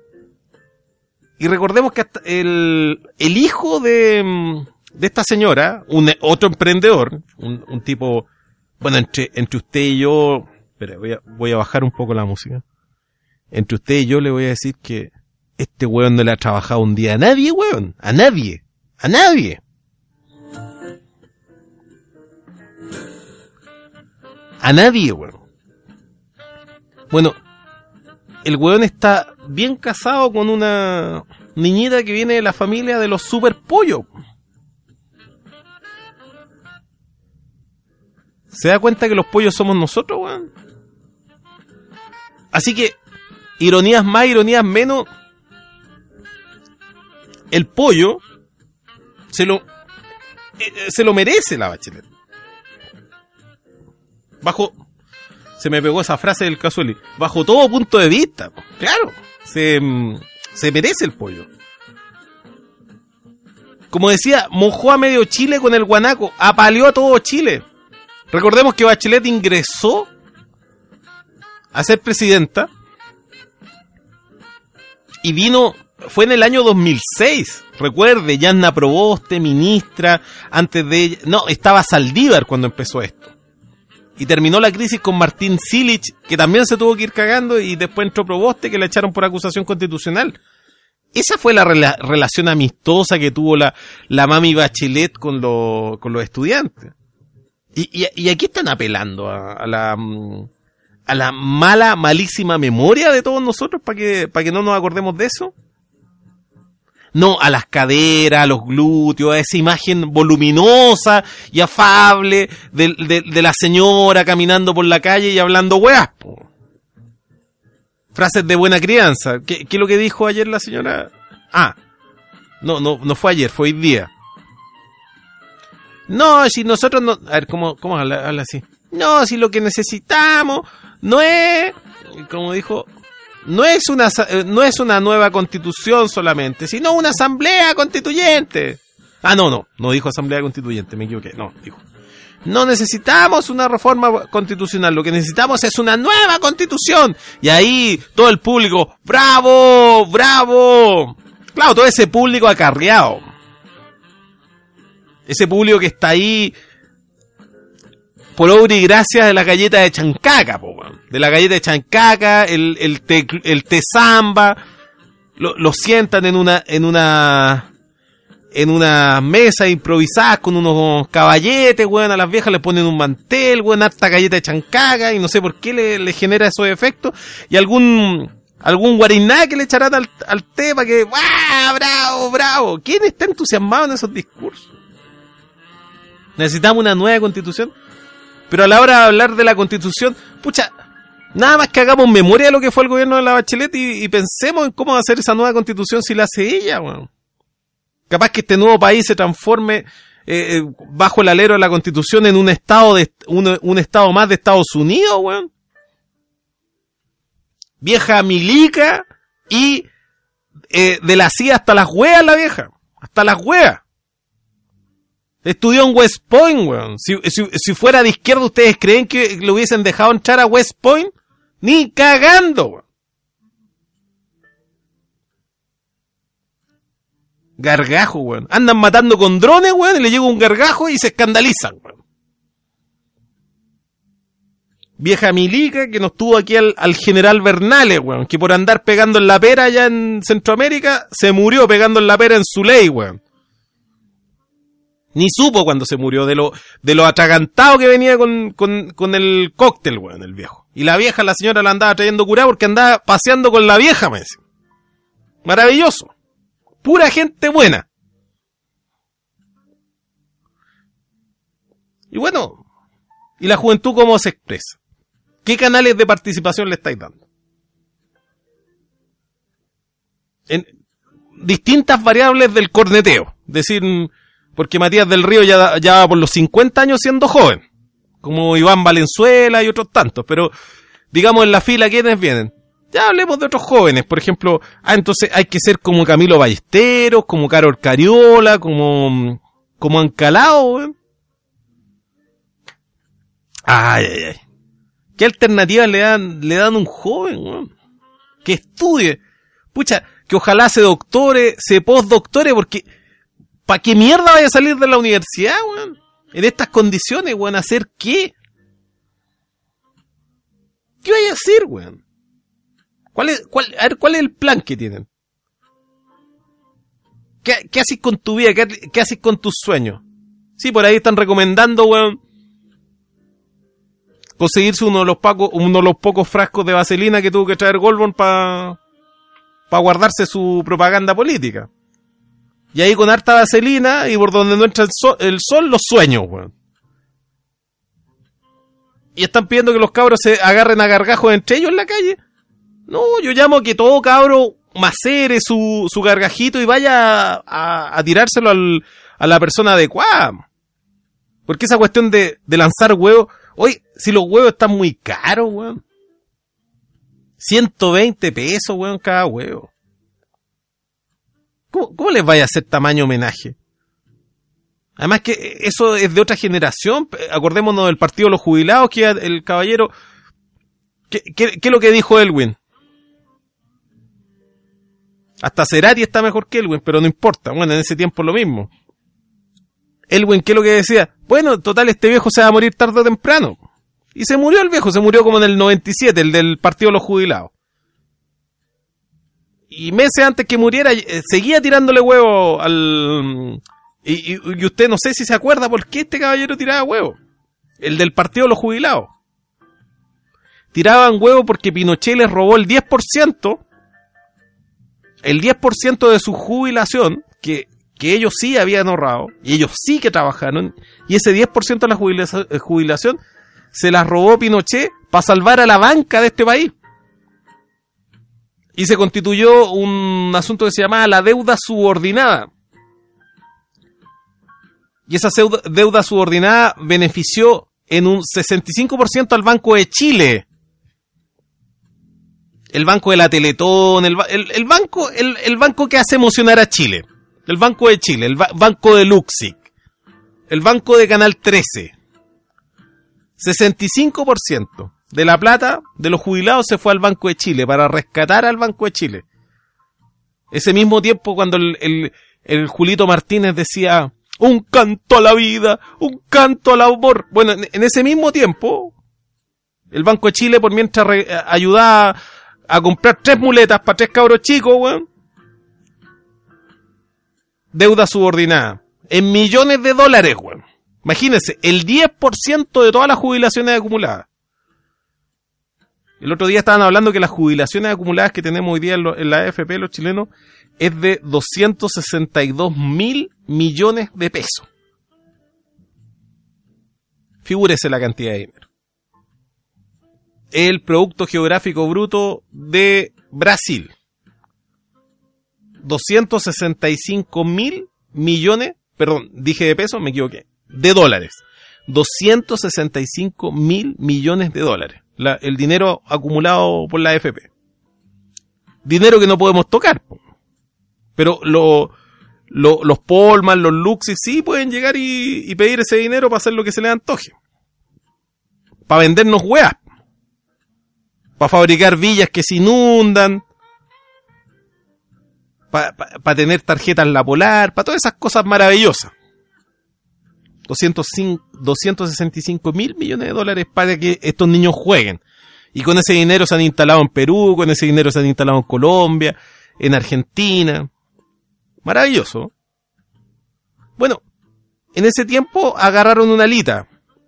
Y recordemos que hasta el, el hijo de, de esta señora, un otro emprendedor, un, un tipo, bueno, entre, entre usted y yo, espera, voy a, voy a bajar un poco la música. Entre usted y yo le voy a decir que este weón no le ha trabajado un día a nadie, weón. A nadie. A nadie. A nadie, weón. Bueno, el weón está bien casado con una niñita que viene de la familia de los super pollos. ¿Se da cuenta que los pollos somos nosotros, weón? Así que, ironías más, ironías menos, el pollo se lo eh, se lo merece la Bachelet. Bajo... Se me pegó esa frase del Casueli. Bajo todo punto de vista. Claro. Se, se merece el pollo. Como decía, mojó a medio Chile con el guanaco. Apaleó a todo Chile. Recordemos que Bachelet ingresó a ser presidenta. Y vino... Fue en el año dos mil seis. Recuerde, Yanna Proboste, ministra. Antes de ella... No, estaba Saldívar cuando empezó esto. Y terminó la crisis con Martín Silich, que también se tuvo que ir cagando, y después entró Proboste, que la echaron por acusación constitucional. Esa fue la rela- relación amistosa que tuvo la, la mami Bachelet con, lo, con los estudiantes. Y, y, y aquí están apelando a, a la a la mala, malísima memoria de todos nosotros para que, para que no nos acordemos de eso. No, a las caderas, a los glúteos, a esa imagen voluminosa y afable de, de, de la señora caminando por la calle y hablando weas, po. Frases de buena crianza. ¿Qué, qué es lo que dijo ayer la señora? Ah, no, no, no fue ayer, fue hoy día. No, si nosotros no... A ver, ¿cómo, cómo habla, habla así? No, si lo que necesitamos no es... Como dijo... No es una no es una nueva constitución solamente, sino una asamblea constituyente. Ah, no, no, no dijo asamblea constituyente, me equivoqué. No, dijo, no necesitamos una reforma constitucional, lo que necesitamos es una nueva constitución. Y ahí todo el público, ¡bravo! ¡Bravo! Claro, todo ese público acarreado. Ese público que está ahí por obra y gracia de la galleta de chancaca, po, de la galleta de chancaca, el, el té, el té samba, lo, lo sientan en una, en una, en una mesa improvisada con unos caballetes, weón, a las viejas le ponen un mantel, weón, harta galleta de chancaca, y no sé por qué le, le genera esos efectos, y algún, algún guariná que le echarán al, al té para que, ¡ah, bravo, bravo! ¿Quién está entusiasmado en esos discursos? ¿Necesitamos una nueva constitución? Pero a la hora de hablar de la constitución, pucha, nada más que hagamos memoria de lo que fue el gobierno de la Bachelet y, y pensemos en cómo hacer esa nueva constitución si la hace ella, weón. Capaz que este nuevo país se transforme eh, bajo el alero de la constitución en un estado de un, un estado más de Estados Unidos, weón. Vieja milica y eh, de la C I A hasta las hueas la vieja, hasta las hueas. Estudió en West Point, weón. Si, si, si fuera de izquierda, ¿ustedes creen que le hubiesen dejado entrar a West Point? Ni cagando, weón. Gargajo, weón. Andan matando con drones, weón, y le llega un gargajo y se escandalizan, weón. vieja milica que nos tuvo aquí al, al general Bernales, weón, que por andar pegando en la pera allá en Centroamérica, se murió pegando en la pera en su ley, weón. Ni supo cuando se murió, de lo, de lo atragantado que venía con, con, con el cóctel, weón, el viejo. Y la vieja, la señora la andaba trayendo curada porque andaba paseando con la vieja, me decía. Maravilloso. Pura gente buena. Y bueno, ¿y la juventud cómo se expresa? ¿Qué canales de participación le estáis dando? En distintas variables del corneteo. Es decir, porque Matías del Río ya, ya va por los cincuenta años siendo joven. Como Iván Valenzuela y otros tantos. Pero, digamos, en la fila, ¿quiénes vienen? Ya hablemos de otros jóvenes. Por ejemplo, ah, entonces hay que ser como Camilo Ballesteros, como Carol Cariola, como, como Ancalao, ¿eh? Ay, ay, ay. ¿Qué alternativas le dan, le dan a un joven, weón? Que estudie. Pucha, que ojalá se doctore, se postdoctore, porque ¿para qué mierda vaya a salir de la universidad, weón? En estas condiciones, weón, ¿a hacer qué? ¿Qué vaya a hacer, weón? ¿Cuál es, cuál, a ver, ¿cuál es el plan que tienen? ¿Qué, qué haces con tu vida? ¿Qué, qué haces con tus sueños? Sí, por ahí están recomendando, weón, conseguirse uno de los pacos, uno de los pocos frascos de vaselina que tuvo que traer Goldborn para pa guardarse su propaganda política. Y ahí con harta vaselina y por donde no entra el sol, el sol los sueños, weón. Y están pidiendo que los cabros se agarren a gargajos entre ellos en la calle. No, yo llamo a que todo cabro macere su, su gargajito y vaya a, a, a tirárselo al, a la persona adecuada. Porque esa cuestión de, de lanzar huevos, oye, si los huevos están muy caros, weón. ciento veinte pesos, weón, cada huevo. ¿Cómo, cómo les vaya a hacer tamaño homenaje? Además que eso es de otra generación. Acordémonos del partido de los jubilados, que el caballero... ¿Qué, qué, qué es lo que dijo Elwin? Hasta Cerati está mejor que Elwin, pero no importa. Bueno, en ese tiempo lo mismo. Elwin, ¿qué es lo que decía? Bueno, total, este viejo se va a morir tarde o temprano. Y se murió el viejo, se murió como en el noventa y siete, el del partido de los jubilados. Y meses antes que muriera, eh, seguía tirándole huevo al... Y, y, y usted no sé si se acuerda por qué este caballero tiraba huevo. El del partido de los jubilados. Tiraban huevo porque Pinochet les robó el diez por ciento. El diez por ciento de su jubilación, que... que ellos sí habían ahorrado, y ellos sí que trabajaron, y ese diez por ciento de la jubilación, jubilación se las robó Pinochet para salvar a la banca de este país. Y se constituyó un asunto que se llamaba la deuda subordinada. Y esa deuda subordinada benefició en un sesenta y cinco por ciento al Banco de Chile. El Banco de la Teletón, el, el, el, banco, el, el banco que hace emocionar a Chile. El Banco de Chile, el ba- Banco de Luxic, el Banco de Canal trece. sesenta y cinco por ciento de la plata de los jubilados se fue al Banco de Chile para rescatar al Banco de Chile. Ese mismo tiempo cuando el, el, el Julito Martínez decía un canto a la vida, un canto al amor. Bueno, en, en ese mismo tiempo el Banco de Chile por mientras re, ayudaba a comprar tres muletas para tres cabros chicos, weón. Deuda subordinada. En millones de dólares, weón. Imagínense, el diez por ciento de todas las jubilaciones acumuladas. El otro día estaban hablando que las jubilaciones acumuladas que tenemos hoy día en, lo, en la A F P, los chilenos, es de doscientos sesenta y dos mil millones de pesos. Figúrese la cantidad de dinero. El Producto Geográfico Bruto de Brasil. doscientos sesenta y cinco mil millones, perdón, dije de pesos, me equivoqué, de dólares. doscientos sesenta y cinco mil millones de dólares. La, el dinero acumulado por la A F P. Dinero que no podemos tocar. Pero lo, lo, los Polman, los Luxis, sí pueden llegar y, y pedir ese dinero para hacer lo que se les antoje. Para vendernos weas. Para fabricar villas que se inundan. Para pa, pa tener tarjetas La Polar, para todas esas cosas maravillosas. doscientos sesenta y cinco mil millones de dólares para que estos niños jueguen. Y con ese dinero se han instalado en Perú, con ese dinero se han instalado en Colombia, en Argentina. Maravilloso. Bueno, en ese tiempo agarraron una alita.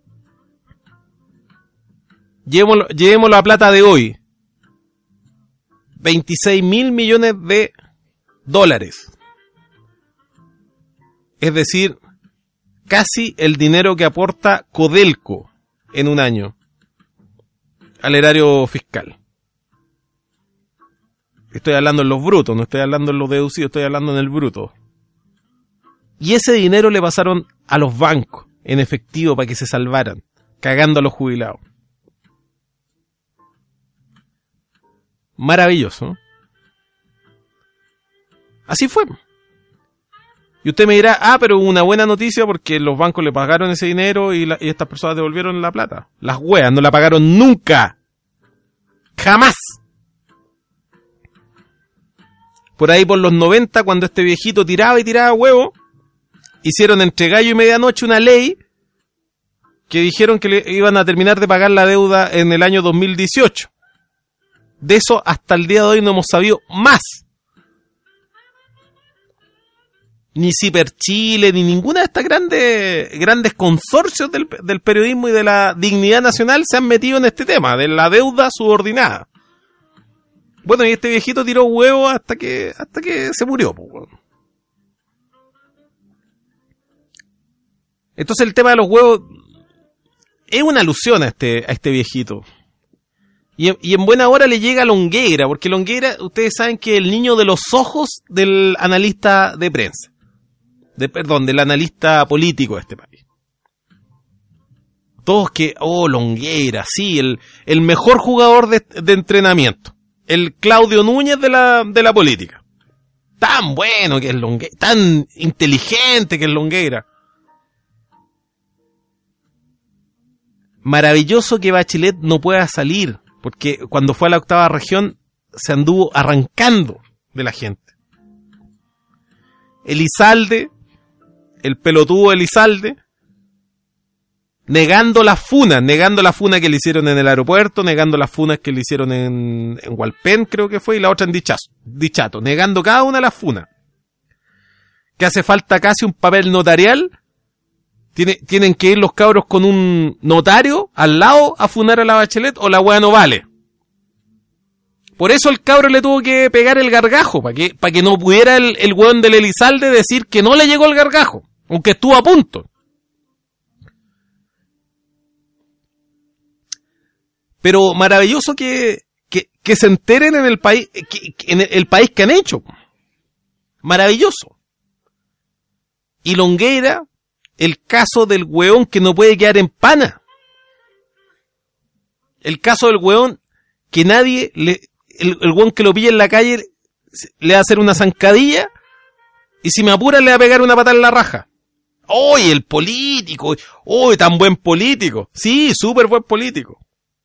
Llevémoslo, llevémoslo a plata de hoy. veintiséis mil millones de dólares. Es decir, casi el dinero que aporta Codelco en un año al erario fiscal. Estoy hablando en los brutos, no estoy hablando en los deducidos, estoy hablando en el bruto. Y ese dinero le pasaron a los bancos en efectivo para que se salvaran, cagando a los jubilados. Maravilloso. Así fue. Y usted me dirá, ah, pero una buena noticia porque los bancos le pagaron ese dinero y, la, y estas personas devolvieron la plata. Las weas no la pagaron nunca. Jamás. Por ahí por los noventa, cuando este viejito tiraba y tiraba huevo, hicieron entre gallo y medianoche una ley que dijeron que le iban a terminar de pagar la deuda en el año dos mil dieciocho. De eso hasta el día de hoy no hemos sabido más. Ni Ciper Chile, ni ninguna de estas grandes grandes consorcios del, del periodismo y de la dignidad nacional se han metido en este tema, de la deuda subordinada. Bueno, y este viejito tiró huevo hasta que hasta que se murió. Entonces el tema de los huevos es una alusión a este, a este viejito. Y, y en buena hora le llega a Longueira, porque Longueira, ustedes saben que es el niño de los ojos del analista de prensa. De, perdón, del analista político de este país. Todos que, oh, Longueira, sí, el, el mejor jugador de, de entrenamiento. El Claudio Núñez de la, de la política. Tan bueno que es Longueira, tan inteligente que es Longueira. Maravilloso que Bachelet no pueda salir, porque cuando fue a la octava región se anduvo arrancando de la gente. Elizalde, el pelotudo Elizalde, negando las funas, negando la funa que le hicieron en el aeropuerto, negando las funas que le hicieron en, en Hualpén, creo que fue, y la otra en Dichazo, Dichato, negando cada una de las funas. Que hace falta casi un papel notarial. Tiene, tienen que ir los cabros con un notario al lado a funar a la Bachelet o la wea no vale. Por eso el cabro le tuvo que pegar el gargajo, para que, para que no pudiera el, el weón del Elizalde decir que no le llegó el gargajo, aunque estuvo a punto. Pero maravilloso que, que, que se enteren en el país, que, que en el país que han hecho. Maravilloso. Y Longueira, el caso del weón que no puede quedar en pana. El caso del weón que nadie, le, el, el weón que lo pilla en la calle le va a hacer una zancadilla y si me apura le va a pegar una patada en la raja. ¡Oye, el político! ¡Oye, tan buen político! Sí, súper buen político.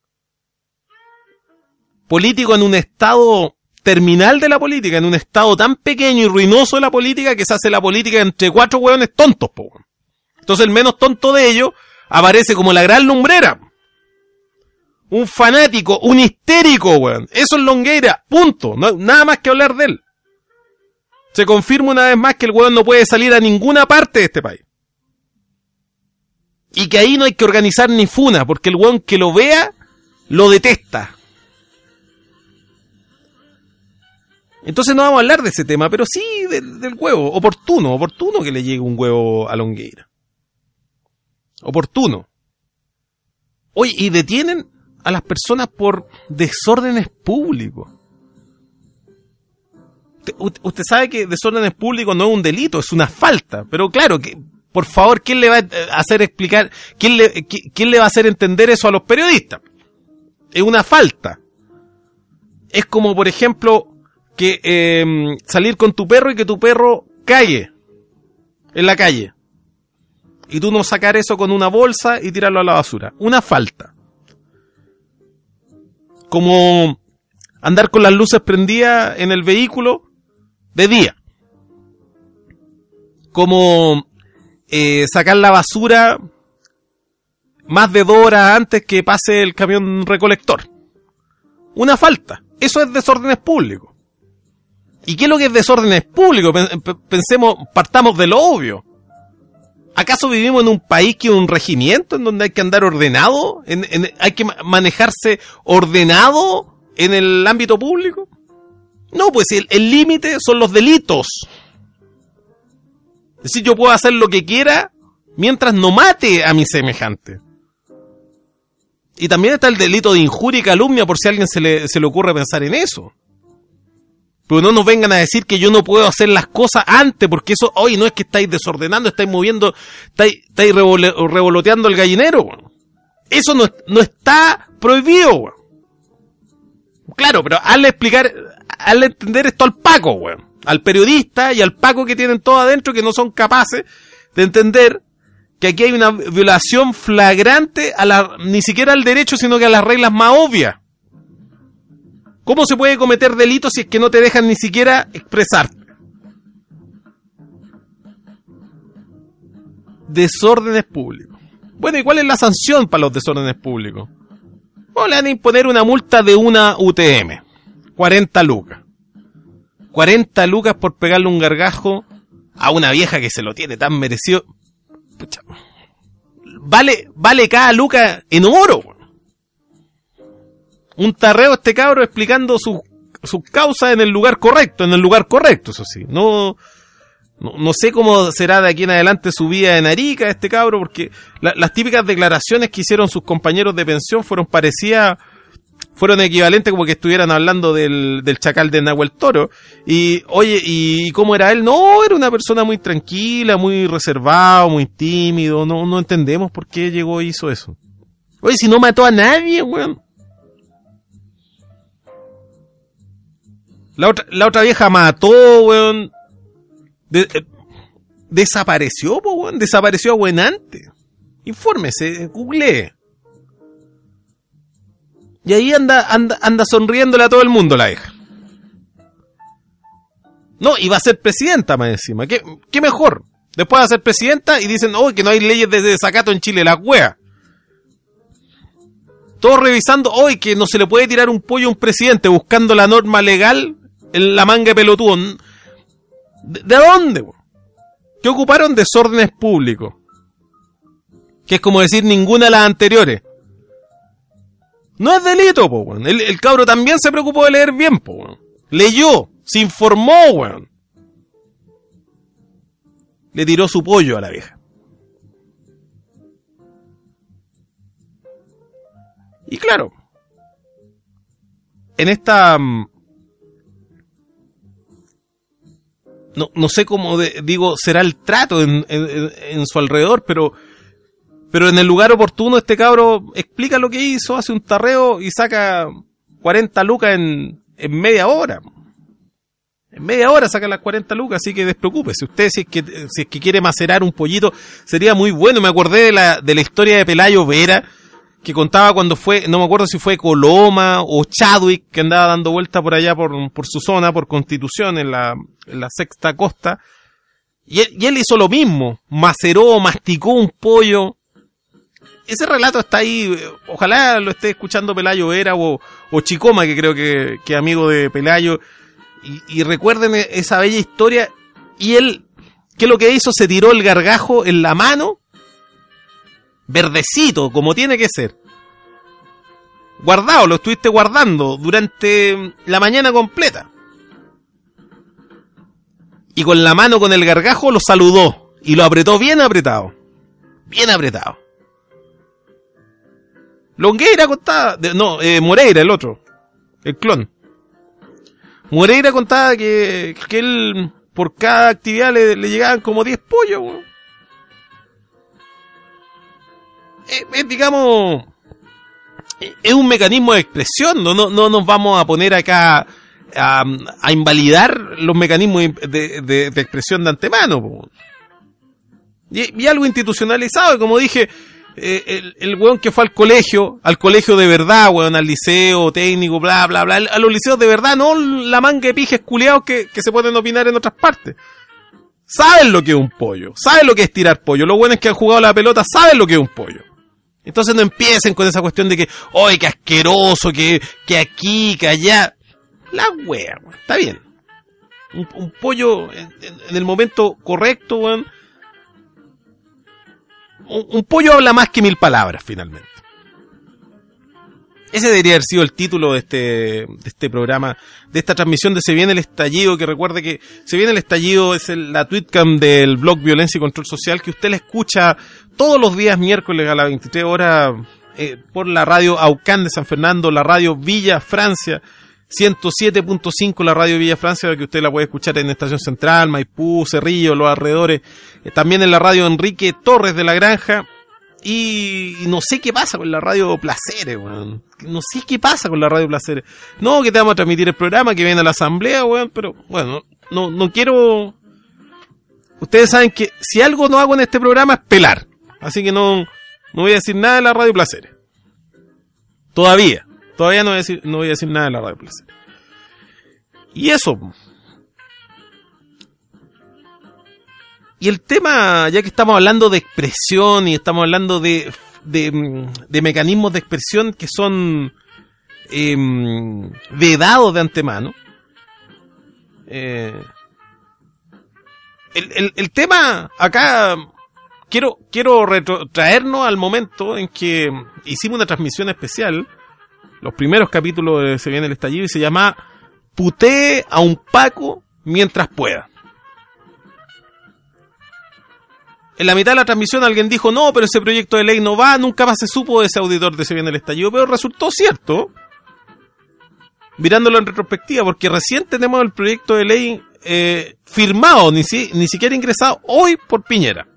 Político en un estado terminal de la política, en un estado tan pequeño y ruinoso de la política que se hace la política entre cuatro hueones tontos, po. Entonces el menos tonto de ellos aparece como la gran lumbrera. Un fanático, un histérico, weón. Eso es Longueira, punto. No, nada más que hablar de él. Se confirma una vez más que el weón no puede salir a ninguna parte de este país. Y que ahí no hay que organizar ni funa, porque el weón que lo vea, lo detesta. Entonces no vamos a hablar de ese tema, pero sí del, del huevo. Oportuno, oportuno que le llegue un huevo a Longueira. Oportuno. Oye, y detienen a las personas por desórdenes públicos. Usted, usted sabe que desórdenes públicos no es un delito, es una falta. Pero claro, que por favor, ¿quién le va a hacer explicar, quién le, quién le va a hacer entender eso a los periodistas? Es una falta. Es como, por ejemplo, que eh, salir con tu perro y que tu perro calle en la calle. Y tú no sacar eso con una bolsa y tirarlo a la basura. Una falta. Como andar con las luces prendidas en el vehículo de día. Como eh, sacar la basura más de dos horas antes que pase el camión recolector. Una falta. Eso es desórdenes públicos. ¿Y qué es lo que es desórdenes públicos? Pensemos, partamos de lo obvio. ¿Acaso vivimos en un país que es un regimiento en donde hay que andar ordenado? ¿En, en, ¿Hay que manejarse ordenado en el ámbito público? No, pues el límite son los delitos. Es decir, yo puedo hacer lo que quiera mientras no mate a mi semejante. Y también está el delito de injuria y calumnia por si a alguien se le, se le ocurre pensar en eso. Pero no nos vengan a decir que yo no puedo hacer las cosas antes, porque eso hoy no es que estáis desordenando, estáis moviendo, estáis, estáis revole, revoloteando el gallinero. Bueno. Eso no, no está prohibido. Bueno. Claro, pero hazle explicar, hazle entender esto al Paco, bueno, al periodista y al Paco que tienen todo adentro, que no son capaces de entender que aquí hay una violación flagrante a la, ni siquiera al derecho, sino que a las reglas más obvias. ¿Cómo se puede cometer delitos si es que no te dejan ni siquiera expresarte? Desórdenes públicos. Bueno, ¿y cuál es la sanción para los desórdenes públicos? Bueno, le van a imponer una multa de una U T M. cuarenta lucas. cuarenta lucas por pegarle un gargajo a una vieja que se lo tiene tan merecido. Pucha. Vale, vale cada luca en oro. Un tarreo este cabro explicando sus su causas en el lugar correcto, en el lugar correcto, eso sí. No, no, no sé cómo será de aquí en adelante su vida en Arica este cabro, porque la, las típicas declaraciones que hicieron sus compañeros de pensión fueron parecidas, fueron equivalentes como que estuvieran hablando del, del chacal de Nahuel Toro. Y, oye, ¿y cómo era él? No, era una persona muy tranquila, muy reservado, muy tímido. No, no entendemos por qué llegó y hizo eso. Oye, si no mató a nadie, weón. La otra, la otra vieja mató, weón. De, eh, desapareció, po, weón. Desapareció a buenante. Infórmese, googlee. Y ahí anda, anda, anda sonriéndole a todo el mundo la hija. No, y va a ser presidenta más encima. ¿Qué, qué mejor? Después va a ser presidenta y dicen, oh, que no hay leyes de desacato en Chile, la wea. Todos revisando, hoy oh, que no se le puede tirar un pollo a un presidente buscando la norma legal en la manga de pelotudo. ¿De, de dónde? ¿Qué ocuparon? Desórdenes públicos. Que es como decir ninguna de las anteriores. No es delito, po, weón. El, el cabro también se preocupó de leer bien, po, weón. Leyó, se informó, weón. Le tiró su pollo a la vieja. Y claro, en esta... No, no sé cómo de, digo, será el trato en, en, en su alrededor, pero... Pero en el lugar oportuno este cabro explica lo que hizo, hace un tarreo y saca cuarenta lucas en, en media hora. En media hora saca las cuarenta lucas, así que despreocúpese. Usted si es que si es que quiere macerar un pollito, sería muy bueno. Me acordé de la, de la historia de Pelayo Vera, que contaba cuando fue, no me acuerdo si fue Coloma o Chadwick, que andaba dando vuelta por allá por, por su zona, por Constitución, en la, en la sexta costa. Y él, y él hizo lo mismo, maceró, masticó un pollo. Ese relato está ahí, ojalá lo esté escuchando Pelayo Vera o, o Chicoma, que creo que, que es amigo de Pelayo, y, y recuerden esa bella historia. Y él, ¿qué es lo que hizo? Se tiró el gargajo en la mano, verdecito, como tiene que ser. Guardado, lo estuviste guardando durante la mañana completa. Y con la mano, con el gargajo, lo saludó, y lo apretó bien apretado. Bien apretado. Longueira contaba, de, no, eh, Moreira, el otro, el clon. Moreira contaba que, que él, por cada actividad le, le llegaban como diez pollos, weón. Es, es, digamos, es un mecanismo de expresión, no, no, no nos vamos a poner acá a, a invalidar los mecanismos de, de, de expresión de antemano, weón. Y, y algo institucionalizado, como dije, Eh, el, el weón que fue al colegio, al colegio de verdad, weón, al liceo técnico, bla, bla, bla, a los liceos de verdad, no la manga de pijes culiados que, que se pueden opinar en otras partes, saben lo que es un pollo, saben lo que es tirar pollo. Los buenos que han jugado la pelota saben lo que es un pollo. Entonces no empiecen con esa cuestión de que, ¡ay, qué asqueroso! Que, que aquí, que allá. La wea, weón. Está bien. Un, un pollo en, en, en el momento correcto, weón. Un, un pollo habla más que mil palabras, finalmente. Ese debería haber sido el título de este, de este programa, de esta transmisión de Se Viene el Estallido, que recuerde que Se Viene el Estallido es el, la tweetcam del blog Violencia y Control Social, que usted la escucha todos los días miércoles a las veintitrés horas eh, por la radio Aucán de San Fernando, la radio Villa Francia, ciento siete punto cinco la radio Villa Francia, que usted la puede escuchar en Estación Central, Maipú, Cerrillo, los alrededores, eh, también en la radio Enrique Torres de la Granja. Y, y no sé qué pasa con la radio Placeres, weón. No sé qué pasa con la radio Placeres. No, que te vamos a transmitir el programa, que viene a la asamblea, weón. Pero, bueno, no, no quiero... Ustedes saben que si algo no hago en este programa es pelar. Así que no, no voy a decir nada de la radio Placeres. Todavía. Todavía no voy a decir, no voy a decir nada de la radio Placeres. Y eso... Y el tema, ya que estamos hablando de expresión y estamos hablando de, de, de mecanismos de expresión que son eh, vedados de antemano, eh, el, el, el tema acá, quiero, quiero retrotraernos al momento en que hicimos una transmisión especial, los primeros capítulos de Se Viene el Estallido, y se llama Putee a un Paco mientras pueda. En la mitad de la transmisión alguien dijo, no, pero ese proyecto de ley no va, nunca más se supo de ese auditor de Se Viene el Estallido, pero resultó cierto, mirándolo en retrospectiva, porque recién tenemos el proyecto de ley eh, firmado, ni, si, ni siquiera ingresado hoy por Piñera.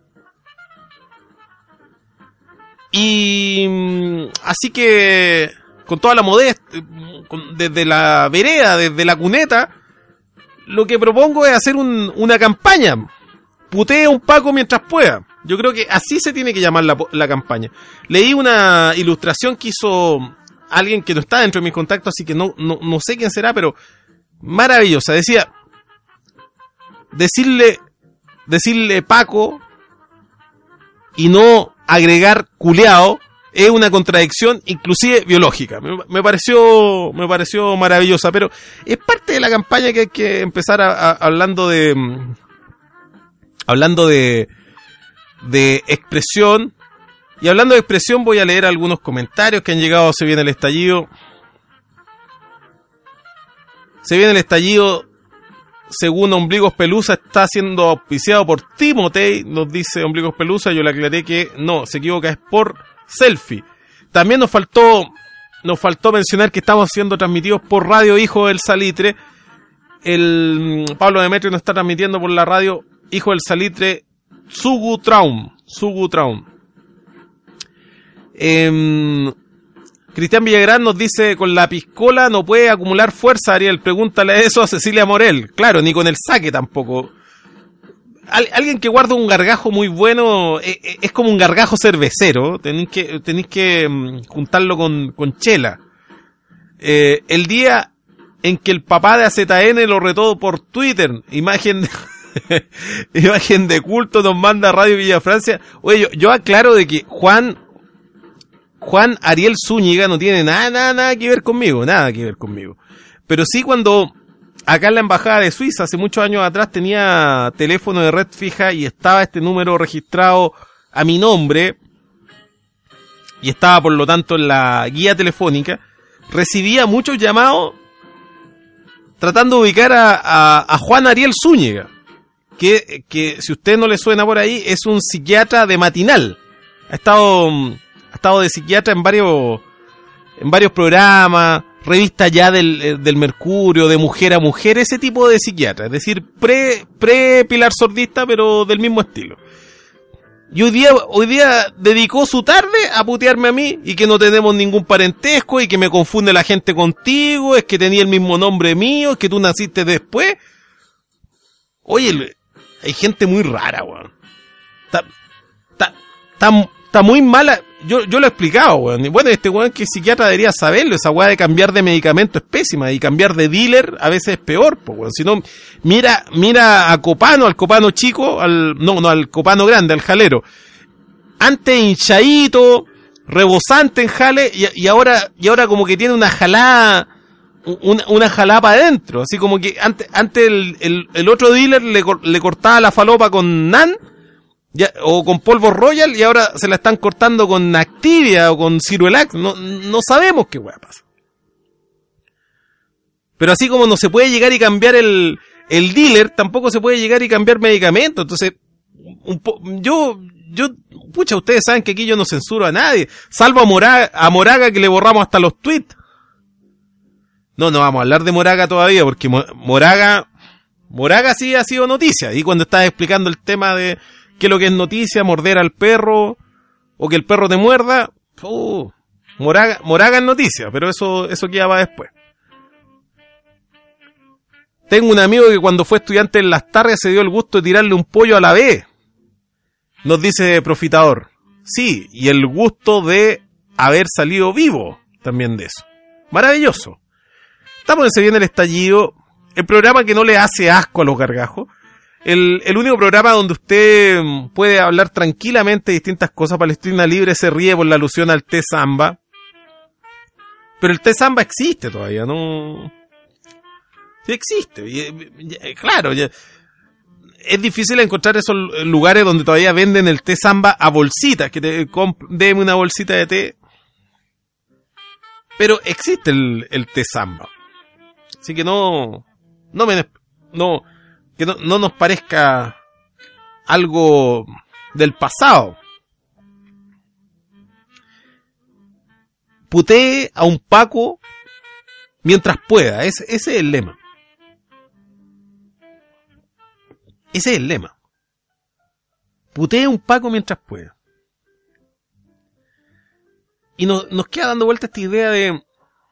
Y así que, con toda la modestia, desde la vereda, desde la cuneta, lo que propongo es hacer un, una campaña. Putee a un Paco mientras pueda. Yo creo que así se tiene que llamar la, la campaña. Leí una ilustración que hizo alguien que no está dentro de mis contactos, así que no, no, no sé quién será, pero maravillosa. Decía, decirle, decirle Paco y no agregar culeado es una contradicción inclusive biológica. Me, me pareció, me pareció maravillosa, pero es parte de la campaña que hay que empezar a, a, hablando de... Hablando de, de expresión, y hablando de expresión voy a leer algunos comentarios que han llegado. Se Viene el Estallido. Se Viene el Estallido, según Ombligos Pelusa, está siendo auspiciado por Timotei, nos dice Ombligos Pelusa. Yo le aclaré que no, se equivoca, es por Selfie. También nos faltó, nos faltó mencionar que estamos siendo transmitidos por Radio Hijo del Salitre. El Pablo Demetrio nos está transmitiendo por la radio Hijo del Salitre, Sugu Traum, Sugu Traum. Eh, Cristian Villagrán nos dice, con la piscola no puede acumular fuerza, Ariel, pregúntale eso a Cecilia Morel. Claro, ni con el saque tampoco. Al, alguien que guarda un gargajo muy bueno, eh, eh, es como un gargajo cervecero, tenéis que, tenéis que um, juntarlo con, con chela. Eh, el día en que el papá de A Z N lo retó por Twitter, imagen de... imagen de culto, nos manda Radio Villa Francia. Oye, yo, yo aclaro de que Juan Juan Ariel Zúñiga no tiene nada, nada, nada que ver conmigo, nada que ver conmigo. Pero sí, cuando acá en la embajada de Suiza, hace muchos años atrás, tenía teléfono de red fija y estaba este número registrado a mi nombre y estaba por lo tanto en la guía telefónica, recibía muchos llamados tratando de ubicar a, a, a Juan Ariel Zúñiga. Que, que si usted no le suena por ahí, es un psiquiatra de matinal. Ha estado, ha estado de psiquiatra en varios, en varios programas, revistas ya del, del Mercurio, de Mujer a Mujer, ese tipo de psiquiatra. Es decir, pre, pre Pilar Sordista, pero del mismo estilo. Y hoy día, hoy día dedicó su tarde a putearme a mí, y que no tenemos ningún parentesco, y que me confunde la gente contigo, es que tenía el mismo nombre mío, es que tú naciste después. Oye, hay gente muy rara, weón. Está, está, está, está muy mala. yo, yo lo he explicado, weón. Bueno, este weón que es psiquiatra debería saberlo. Esa weá de cambiar de medicamento es pésima. Y cambiar de dealer a veces es peor, pues, weón. Si no, mira, mira a Copano, al Copano chico, al, no, no, al Copano grande, al jalero. Antes hinchadito, rebosante en jale, y, y ahora, y ahora como que tiene una jalada, una, una jalada para adentro. Así como que antes, antes el, el, el otro dealer le, le cortaba la falopa con Nan, ya, o con polvo Royal, y ahora se la están cortando con Activia o con Ciruelax. No, no sabemos qué hueá pasa. Pero así como no se puede llegar y cambiar el, el dealer, tampoco se puede llegar y cambiar medicamentos. Entonces, un po, yo, yo, pucha, ustedes saben que aquí yo no censuro a nadie, salvo a Moraga, a Moraga que le borramos hasta los tweets. No, no vamos a hablar de Moraga todavía, porque Moraga, Moraga sí ha sido noticia. Y cuando estaba explicando el tema de qué es lo que es noticia, morder al perro, o que el perro te muerda, uh, Moraga, Moraga es noticia, pero eso, eso queda para después. Tengo un amigo que cuando fue estudiante en Las Tarrias se dio el gusto de tirarle un pollo a la vez. Nos dice Profitador. Sí, y el gusto de haber salido vivo también de eso. Maravilloso. Estamos en Se Viene el Estallido, el programa que no le hace asco a los gargajos. El, el único programa donde usted puede hablar tranquilamente de distintas cosas. Palestina Libre se ríe por la alusión al té samba. Pero el té samba existe todavía, ¿no? Sí existe. Y, y, claro, ya, es difícil encontrar esos lugares donde todavía venden el té samba a bolsitas. Que te deme una bolsita de té. Pero existe el, el té samba. Así que no... No me... No... que no, no nos parezca algo del pasado. Putee a un Paco mientras pueda. Ese, ese es el lema. Ese es el lema. Putee a un Paco mientras pueda. Y nos, nos queda dando vuelta esta idea de...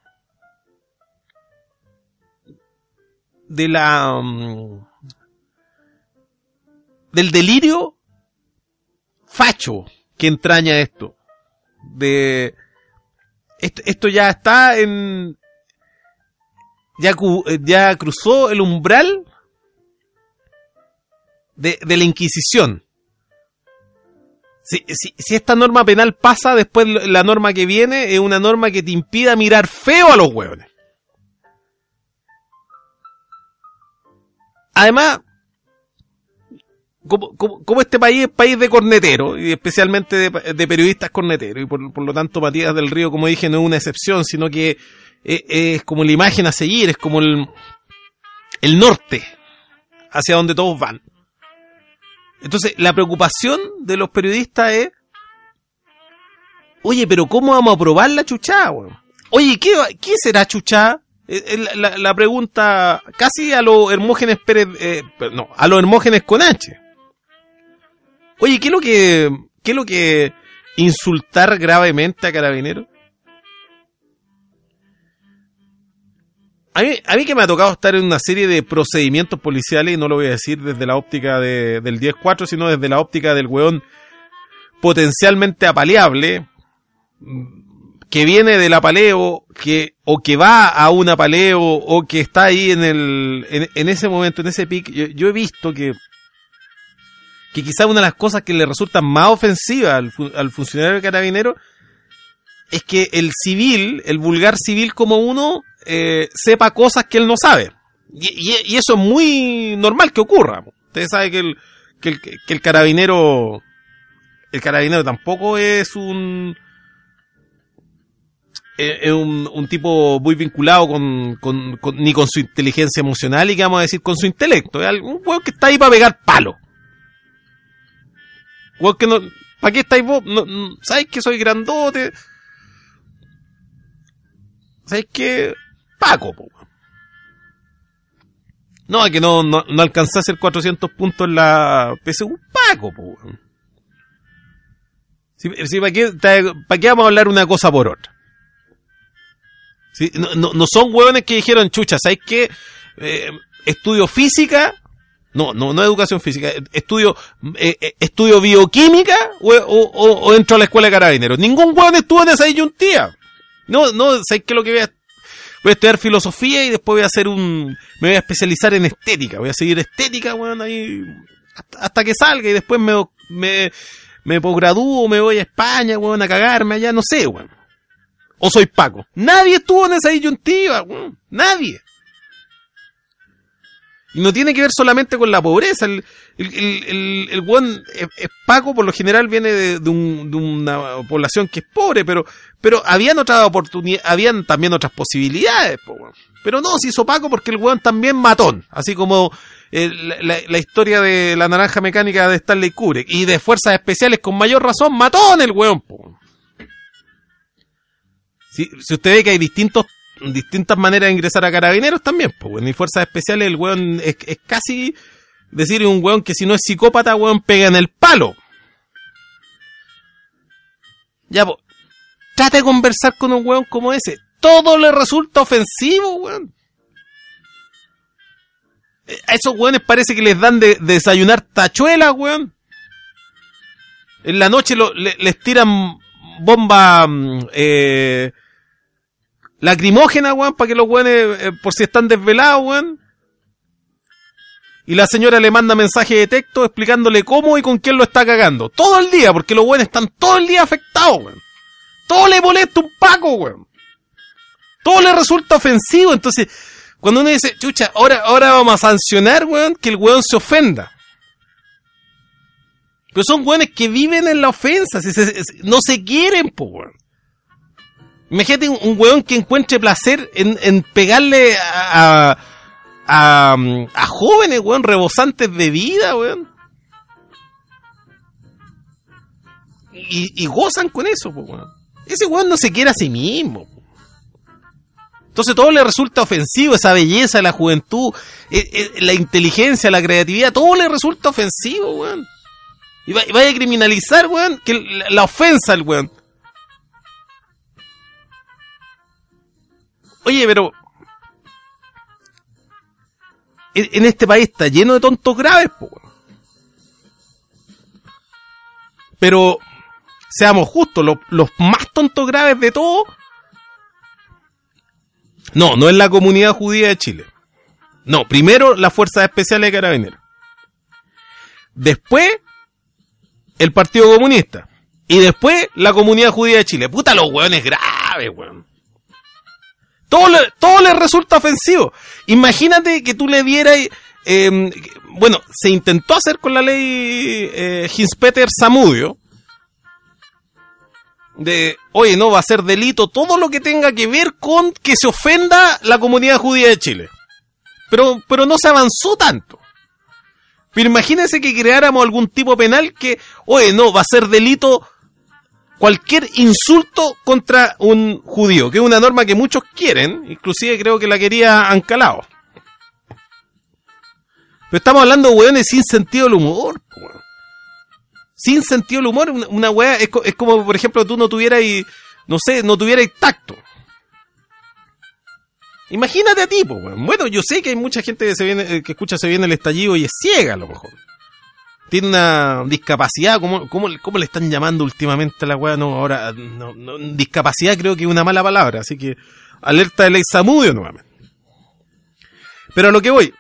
de la... Um, del delirio facho que entraña esto. De esto, esto ya está en ya ya cruzó el umbral de, de la Inquisición. Si, si, si esta norma penal pasa, después la norma que viene es una norma que te impida mirar feo a los hueones. Además, Como, como, como este país es país de corneteros, y especialmente de, de periodistas corneteros, y por, por lo tanto Matías del Río, como dije, no es una excepción, sino que es, es como la imagen a seguir, es como el, el norte hacia donde todos van. Entonces, la preocupación de los periodistas es, oye, pero ¿cómo vamos a probar la chuchá? Oye, ¿qué, qué será chuchá? La, la, la pregunta casi a los Hermógenes Pérez, eh, no, a los Hermógenes con H. Oye, ¿qué es lo que, qué es lo que insultar gravemente a Carabineros? A mí, a mí que me ha tocado estar en una serie de procedimientos policiales, y no lo voy a decir desde la óptica de, del diez cuatro, sino desde la óptica del weón potencialmente apaleable, que viene del apaleo, que, o que va a un apaleo, o que está ahí en el, en, en ese momento, en ese pic. Yo, yo he visto que, que quizás una de las cosas que le resultan más ofensivas al, al funcionario carabinero es que el civil, el vulgar civil como uno, eh, sepa cosas que él no sabe. Y, y, y eso es muy normal que ocurra. Ustedes saben que el, que el, que el carabinero, el carabinero tampoco es un, es un, un tipo muy vinculado con, con, con, ni con su inteligencia emocional, y que vamos a decir con su intelecto. Es un huevo que está ahí para pegar palo. Huevo que no, ¿para qué estáis vos? No, no, ¿sabes que soy grandote? ¿Sabes qué? Paco, po. No, que no, no, no alcanzé a hacer cuatrocientos puntos en la P S U. Paco, po. Sí, sí, ¿para qué, ¿para qué vamos a hablar una cosa por otra? Sí, no, no, no son hueones que dijeron, chucha, ¿sabes qué? Eh, estudio física No, no, no educación física. Estudio, eh, eh, estudio bioquímica o, o, o entro a la escuela de carabineros. Ningún weón estuvo en esa disyuntiva. No, no, ¿sabes qué es lo que voy a, voy a estudiar filosofía y después voy a hacer un, me voy a especializar en estética. Voy a seguir estética, weón, ahí, hasta, hasta que salga y después me, me, me posgradúo, me voy a España, weón, a cagarme allá, no sé, weón. O soy Paco. Nadie estuvo en esa disyuntiva, weón. Nadie. Y no tiene que ver solamente con la pobreza. El, el, el, el, el weón es, es Paco, por lo general viene de, de, un, de una población que es pobre, pero, pero habían otras oportunidades, habían también otras posibilidades, po, weón. Pero no, se hizo Paco porque el weón también matón. Así como eh, la, la, la historia de la naranja mecánica de Stanley Kubrick. Y de fuerzas especiales con mayor razón, matón el weón, po. Si, si usted ve que hay distintos distintas maneras de ingresar a carabineros también, pues, bueno, y fuerzas especiales el weón es, es casi decir un weón que si no es psicópata, weón, pega en el palo. Ya, pues, trate de conversar con un weón como ese. Todo le resulta ofensivo, weón. A esos weones parece que les dan de, de desayunar tachuelas, weón. En la noche lo, le, les tiran bomba, eh... lacrimógena, weón, para que los weones, eh, por si están desvelados, weón. Y la señora le manda mensaje de texto explicándole cómo y con quién lo está cagando. Todo el día, porque los weones están todo el día afectados, weón. Todo le molesta un Paco, weón. Todo le resulta ofensivo. Entonces, cuando uno dice, chucha, ahora, ahora vamos a sancionar, weón, que el weón se ofenda. Pero son weones que viven en la ofensa, si se, si, no se quieren, po, weón. Imagínate un, un weón que encuentre placer en, en pegarle a, a, a, a jóvenes, weón, rebosantes de vida, weón. Y, y gozan con eso, pues, weón. Ese weón no se quiere a sí mismo. Entonces todo le resulta ofensivo, esa belleza, la juventud, eh, eh, la inteligencia, la creatividad, todo le resulta ofensivo, weón. Y, va, y vaya a criminalizar, weón, que la, la ofensa al weón. Oye, pero en, en este país está lleno de tontos graves, po. Pero seamos justos, los, los más tontos graves de todos, no, no es la comunidad judía de Chile. No, primero las fuerzas especiales de carabineros. Después el Partido Comunista. Y después la comunidad judía de Chile. Puta, los hueones graves, weón. Todo le, todo le resulta ofensivo. Imagínate que tú le dieras... Eh, bueno, se intentó hacer con la ley eh, Hinspeter-Zamudio. De, oye, no, va a ser delito todo lo que tenga que ver con que se ofenda la comunidad judía de Chile. Pero, pero no se avanzó tanto. Pero imagínense que creáramos algún tipo penal que, oye, no, va a ser delito... cualquier insulto contra un judío, que es una norma que muchos quieren, inclusive creo que la quería Ancalao. Pero estamos hablando de hueones sin sentido del humor, weón. Sin sentido del humor, una, una hueá es, es como, por ejemplo, tú no tuvieras, no sé, no tuvieras tacto. Imagínate a ti, po, weón. Bueno, yo sé que hay mucha gente que se viene, que escucha Se Viene el Estallido y es ciega a lo mejor. Tiene una discapacidad, ¿cómo, cómo, cómo le están llamando últimamente a la weá? No, ahora, no, no, discapacidad creo que es una mala palabra, así que alerta de ley Zamudio nuevamente. Pero a lo que voy,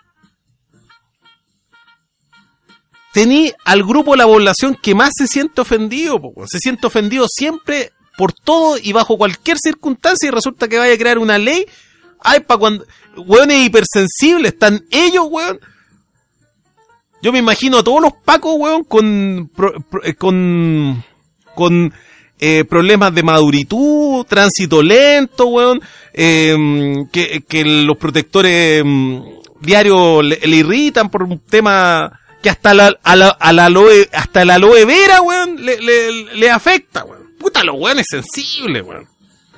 tení al grupo de la población que más se siente ofendido, po, se siente ofendido siempre por todo y bajo cualquier circunstancia, y resulta que vaya a crear una ley, ay, para cuando, weones hipersensibles, están ellos, weón. Yo me imagino a todos los pacos, weón, con pro, pro, con con eh, problemas de maduritud, tránsito lento, weón, eh, que, que los protectores eh, diarios le, le irritan por un tema que hasta la, a la, a la aloe, hasta la aloe vera, weón, le, le, le afecta, weón. Puta, los weones sensibles, weón.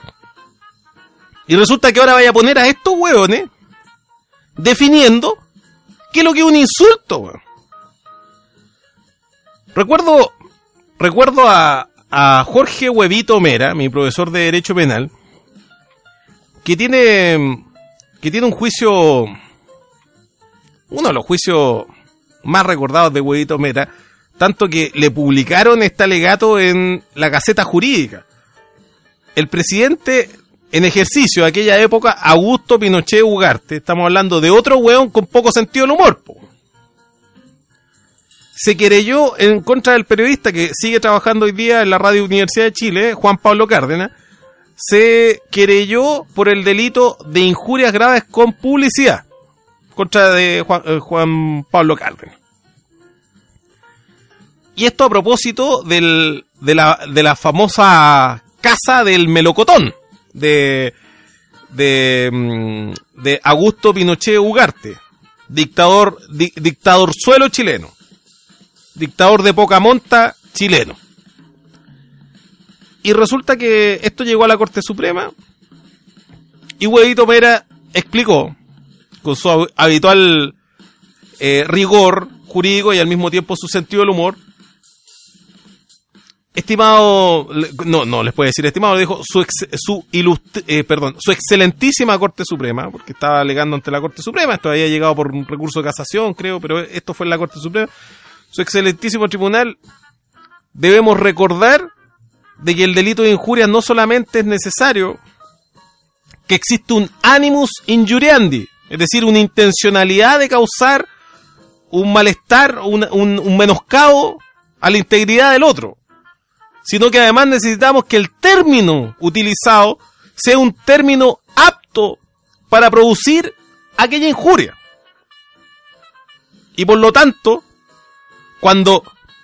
Y resulta que ahora vaya a poner a estos weones definiendo qué es lo que es un insulto, weón. Recuerdo, recuerdo a, a Jorge Huevito Mera, mi profesor de Derecho Penal, que tiene, que tiene un juicio, uno de los juicios más recordados de Huevito Mera, tanto que le publicaron este alegato en la Gaceta Jurídica. El presidente en ejercicio de aquella época, Augusto Pinochet Ugarte, estamos hablando de otro hueón con poco sentido del humor, po. Se querelló en contra del periodista que sigue trabajando hoy día en la Radio Universidad de Chile, Juan Pablo Cárdenas, se querelló por el delito de injurias graves con publicidad contra de Juan, eh, Juan Pablo Cárdenas. Y esto a propósito del, de, la, de la famosa casa del melocotón de, de, de Augusto Pinochet Ugarte, dictador, di, dictadorzuelo chileno, dictador de poca monta chileno. Y resulta que esto llegó a la Corte Suprema y Huevito Mera explicó con su habitual eh, rigor jurídico y al mismo tiempo su sentido del humor. Estimado, no, no les puede decir estimado, le dijo su, ex, su, ilust, eh, perdón, su excelentísima Corte Suprema, porque estaba alegando ante la Corte Suprema, esto había llegado por un recurso de casación, creo, pero esto fue en la Corte Suprema. Su excelentísimo tribunal, debemos recordar de que el delito de injuria no solamente es necesario que existe un animus injuriandi, es decir, una intencionalidad de causar un malestar, un, un, un menoscabo a la integridad del otro, sino que además necesitamos que el término utilizado sea un término apto para producir aquella injuria. Y por lo tanto, cuando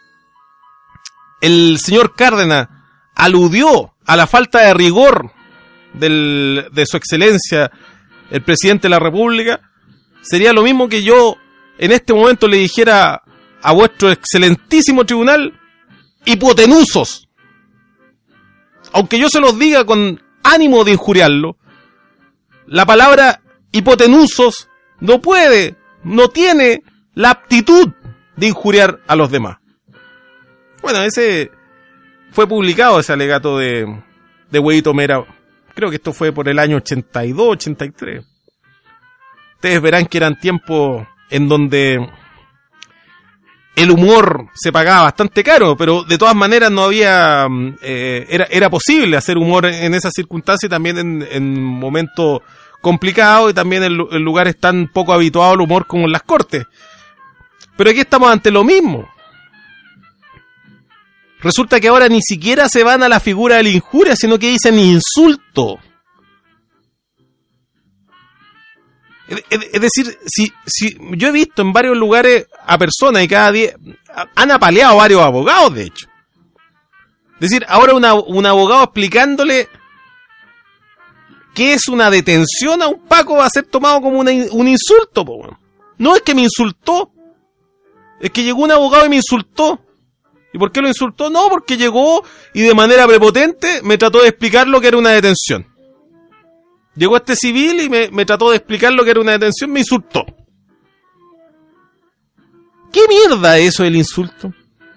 el señor Cárdenas aludió a la falta de rigor del, de su excelencia, el presidente de la República, sería lo mismo que yo en este momento le dijera a vuestro excelentísimo tribunal, hipotenusos. Aunque yo se los diga con ánimo de injuriarlo, la palabra hipotenusos no puede, no tiene la aptitud de injuriar a los demás. Bueno, ese fue publicado, ese alegato de, de Huevito Mera. Creo que esto fue por el año ochenta y dos, ochenta y tres. Ustedes verán que eran tiempos en donde el humor se pagaba bastante caro, pero de todas maneras no había, eh, era, era posible hacer humor en esas circunstancias y también en, en momentos complicados y también en, en lugares tan poco habituados al humor como en las cortes. Pero aquí estamos ante lo mismo. Resulta que ahora ni siquiera se van a la figura de la injuria, sino que dicen insulto. Es, es, es decir, si, si yo he visto en varios lugares a personas y cada día han apaleado varios abogados, de hecho. Es decir, ahora una, un abogado explicándole qué es una detención a un Paco va a ser tomado como una, un insulto, po. No es que me insultó, es que llegó un abogado y me insultó. ¿Y por qué lo insultó? No, porque llegó y de manera prepotente me trató de explicar lo que era una detención. Llegó este civil y me, me trató de explicar lo que era una detención, me insultó. ¿Qué mierda es eso del insulto?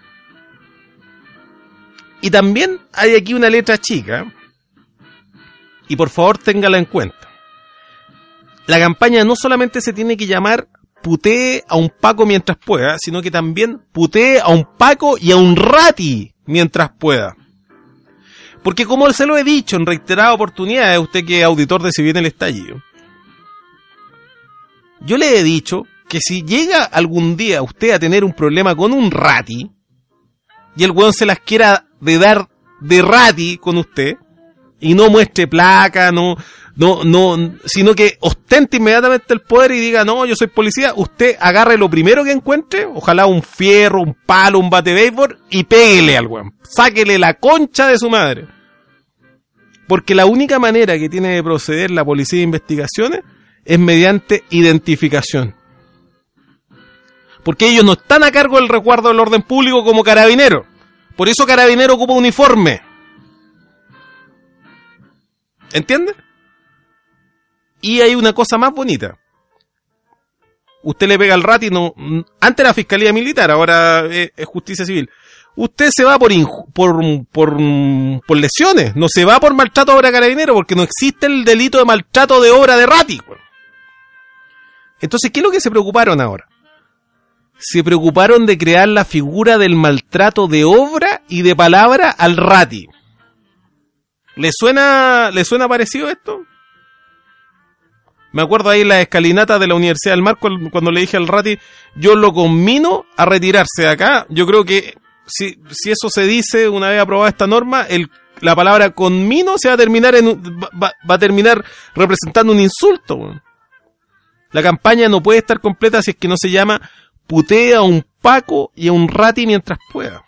Y también hay aquí una letra chica, y por favor téngala en cuenta. La campaña no solamente se tiene que llamar putee a un Paco mientras pueda, sino que también putee a un Paco y a un Rati mientras pueda. Porque como se lo he dicho en reiteradas oportunidades, usted que es auditor de Si Viene el Estallido, yo le he dicho que si llega algún día usted a tener un problema con un Rati, y el weón se las quiera de dar de Rati con usted, y no muestre placa, no... No, no, sino que ostente inmediatamente el poder y diga, no, yo soy policía, usted agarre lo primero que encuentre, ojalá un fierro, un palo, un bate de béisbol, y péguele al weón. Sáquele la concha de su madre. Porque la única manera que tiene de proceder la policía de investigaciones es mediante identificación. Porque ellos no están a cargo del resguardo del orden público como Carabinero. Por eso Carabinero ocupa uniforme. ¿Entiende? Y hay una cosa más bonita. Usted le pega al Rati, no, antes era Fiscalía Militar, ahora es, es Justicia Civil. Usted se va por, inju- por, por, por lesiones, no se va por maltrato a obra Carabinero, porque no existe el delito de maltrato de obra de Rati. Entonces, ¿qué es lo que se preocuparon ahora? se preocuparon de crear la figura del maltrato de obra y de palabra al rati. ¿Le suena, ¿le suena parecido esto? Me acuerdo ahí en la escalinata de la Universidad del Mar cuando le dije al rati, yo lo conmino a retirarse de acá. Yo creo que si, si eso se dice una vez aprobada esta norma, el, la palabra conmino se va a terminar en va, va a terminar representando un insulto. Bueno. La campaña no puede estar completa si es que no se llama putea a un paco y a un rati mientras pueda.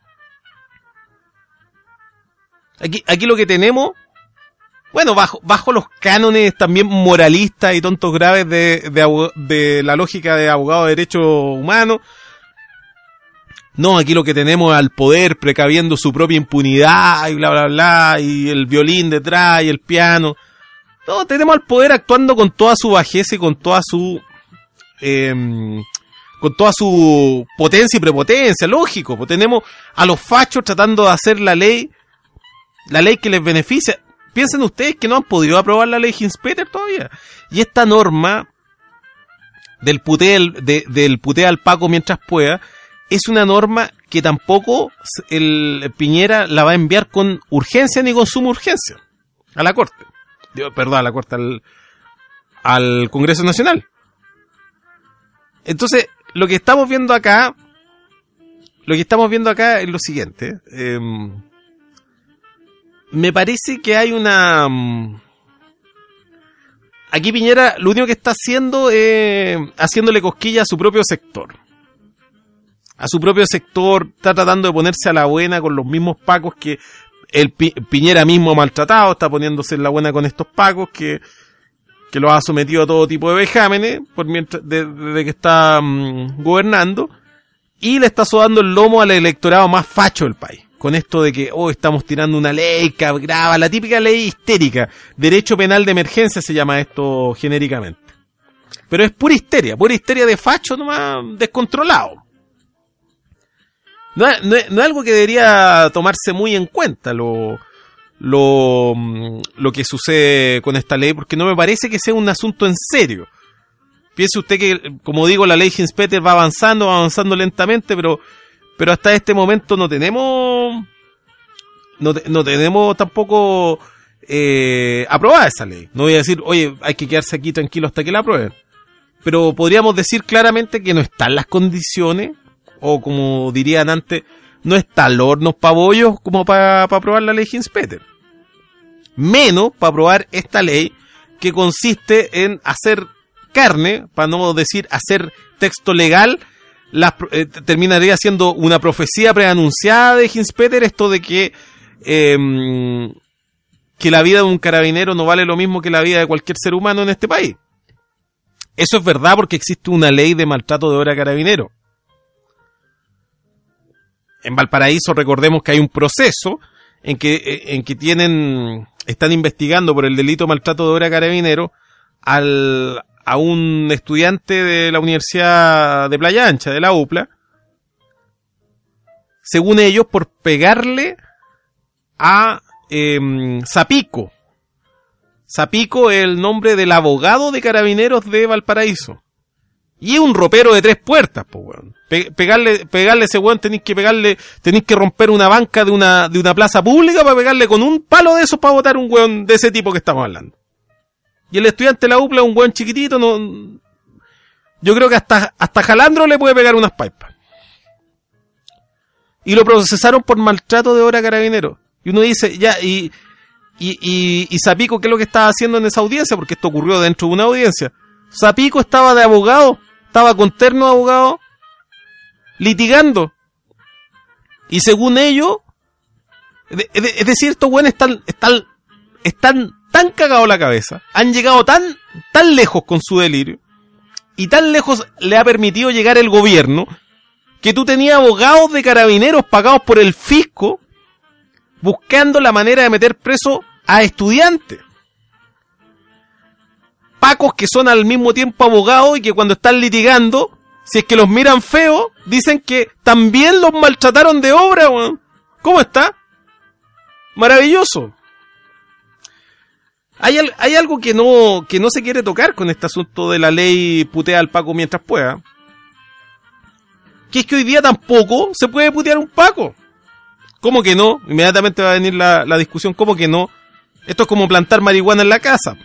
Aquí, aquí lo que tenemos, bueno, bajo, bajo los cánones también moralistas y tontos graves de, de, de la lógica de abogado de derechos humanos, no, aquí lo que tenemos es al poder precaviendo su propia impunidad y bla, bla, bla, y el violín detrás y el piano. No, tenemos al poder actuando con toda su bajeza y con toda su... Eh, con toda su potencia y prepotencia, lógico. Pues tenemos a los fachos tratando de hacer la ley, la ley que les beneficia. Piensen ustedes que no han podido aprobar la ley Hinspeter todavía. Y esta norma del putea, de, del putea al Paco mientras pueda, es una norma que tampoco el Piñera la va a enviar con urgencia ni con suma urgencia a la Corte. Perdón, a la Corte, al, al Congreso Nacional. Entonces, lo que estamos viendo acá, lo que estamos viendo acá es lo siguiente. Eh, me parece que hay una... Aquí Piñera lo único que está haciendo es haciéndole cosquilla a su propio sector. A su propio sector, está tratando de ponerse a la buena con los mismos pacos que el Pi- Piñera mismo maltratado, está poniéndose en la buena con estos pacos que... que los ha sometido a todo tipo de vejámenes por mientras desde de que está um, gobernando, y le está sudando el lomo al electorado más facho del país, con esto de que oh, estamos tirando una ley que agrava, la típica ley histérica, derecho penal de emergencia se llama esto genéricamente, pero es pura histeria, pura histeria de facho nomás descontrolado. No, no, no es algo que debería tomarse muy en cuenta lo Lo, lo que sucede con esta ley, porque no me parece que sea un asunto en serio. Piense usted que, como digo, la ley Hinspeter va avanzando, va avanzando lentamente, pero pero hasta este momento no tenemos no, te, no tenemos tampoco eh, aprobada esa ley. No voy a decir, oye, hay que quedarse aquí tranquilo hasta que la aprueben, pero podríamos decir claramente que no están las condiciones, o como dirían antes, no está el hornos pa' bollos como para pa aprobar la ley Hinspeter. Menos para aprobar esta ley que consiste en hacer carne, para no decir hacer texto legal, la, eh, terminaría siendo una profecía preanunciada de Hinspeter, esto de que eh, que la vida de un carabinero no vale lo mismo que la vida de cualquier ser humano en este país. Eso es verdad porque existe una ley de maltrato de obra carabinero. En Valparaíso recordemos que hay un proceso en que, en que tienen, están investigando por el delito de maltrato de obra carabinero al, a un estudiante de la Universidad de Playa Ancha, de la U P L A, según ellos por pegarle a eh, Zapico. Zapico es el nombre del abogado de carabineros de Valparaíso. Y es un ropero de tres puertas, pues, weón. Pe- pegarle, pegarle a ese weón, tenéis que pegarle, tenéis que romper una banca de una, de una plaza pública para pegarle con un palo de esos para botar un weón de ese tipo que estamos hablando. Y el estudiante de la U P L A es un weón chiquitito, no, yo creo que hasta, hasta Jalandro le puede pegar unas pipas. Y lo procesaron por maltrato de obra carabinero. Y uno dice, ya, y, y, y, y Zapico, ¿qué es lo que estaba haciendo en esa audiencia? Porque esto ocurrió dentro de una audiencia. Zapico estaba de abogado, estaba con terno de abogado, litigando. Y según ellos, es decir, estos güeyes están, están, están tan cagados la cabeza, han llegado tan, tan lejos con su delirio, y tan lejos le ha permitido llegar el gobierno, que tú tenías abogados de carabineros pagados por el fisco, buscando la manera de meter preso a estudiantes. Pacos que son al mismo tiempo abogados y que cuando están litigando, si es que los miran feo, dicen que también los maltrataron de obra, weón. ¿Cómo está? Maravilloso. Hay, al, hay algo que no, que no se quiere tocar con este asunto de la ley putea al Paco mientras pueda. que es que hoy día tampoco se puede putear un Paco. ¿Cómo que no? Inmediatamente va a venir la, la discusión, ¿cómo que no? Esto es como plantar marihuana en la casa.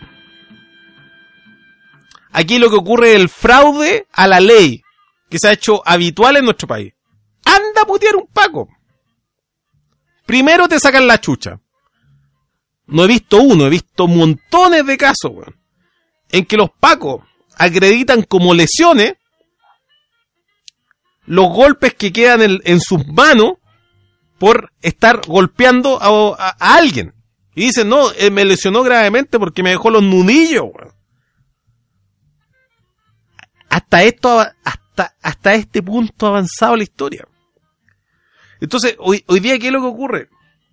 Aquí lo que ocurre es el fraude a la ley, que se ha hecho habitual en nuestro país. Anda a putear un Paco. Primero te sacan la chucha. No he visto uno, he visto montones de casos, weón, en que los Pacos acreditan como lesiones los golpes que quedan en, en sus manos por estar golpeando a, a, a alguien. Y dicen, no, eh, me lesionó gravemente porque me dejó los nudillos, weón. Hasta esto, hasta, hasta este punto ha avanzado la historia. Entonces, hoy, hoy día, ¿qué es lo que ocurre?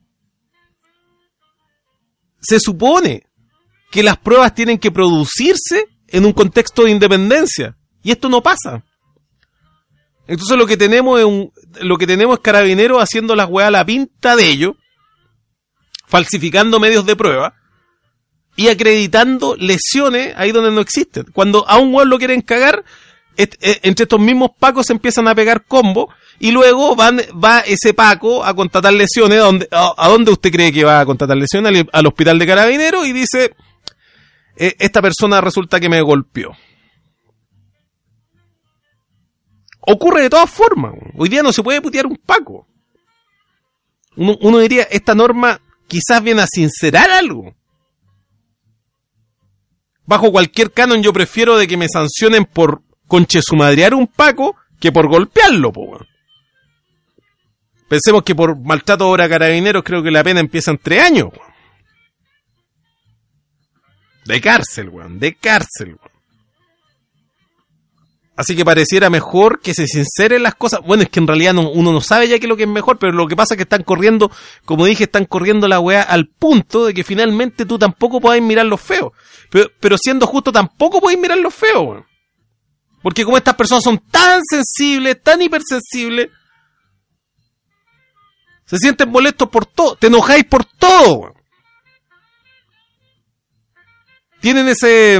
Se supone que las pruebas tienen que producirse en un contexto de independencia. Y esto no pasa. Entonces lo que tenemos es un, lo que tenemos es Carabineros haciendo las weas a la pinta de ellos, falsificando medios de prueba y acreditando lesiones ahí donde no existen. Cuando a un weón lo quieren cagar, et, et, entre estos mismos Pacos se empiezan a pegar combos y luego van, va ese Paco a contratar lesiones. ¿A dónde, a, a dónde usted cree que va a contratar lesiones? Al, al hospital de Carabineros, y dice, eh, esta persona resulta que me golpeó. Ocurre de todas formas. Hoy día no se puede putear un Paco. Uno, uno diría, esta norma quizás viene a sincerar algo. Bajo cualquier canon yo prefiero de que me sancionen por conchesumadrear un Paco que por golpearlo, po. Pensemos que por maltrato a obra Carabineros creo que la pena empieza en tres años. Weón. De cárcel, weón. De cárcel, weón. Así que pareciera mejor que se sinceren las cosas. Bueno, es que en realidad no, uno no sabe ya qué es lo que es mejor, pero lo que pasa es que están corriendo, como dije, están corriendo la weá al punto de que finalmente tú tampoco podés mirar los feos. Pero, pero siendo justo, tampoco podés mirar los feos, weón. Porque como estas personas son tan sensibles, tan hipersensibles, se sienten molestos por todo, te enojáis por todo, weón. Tienen ese...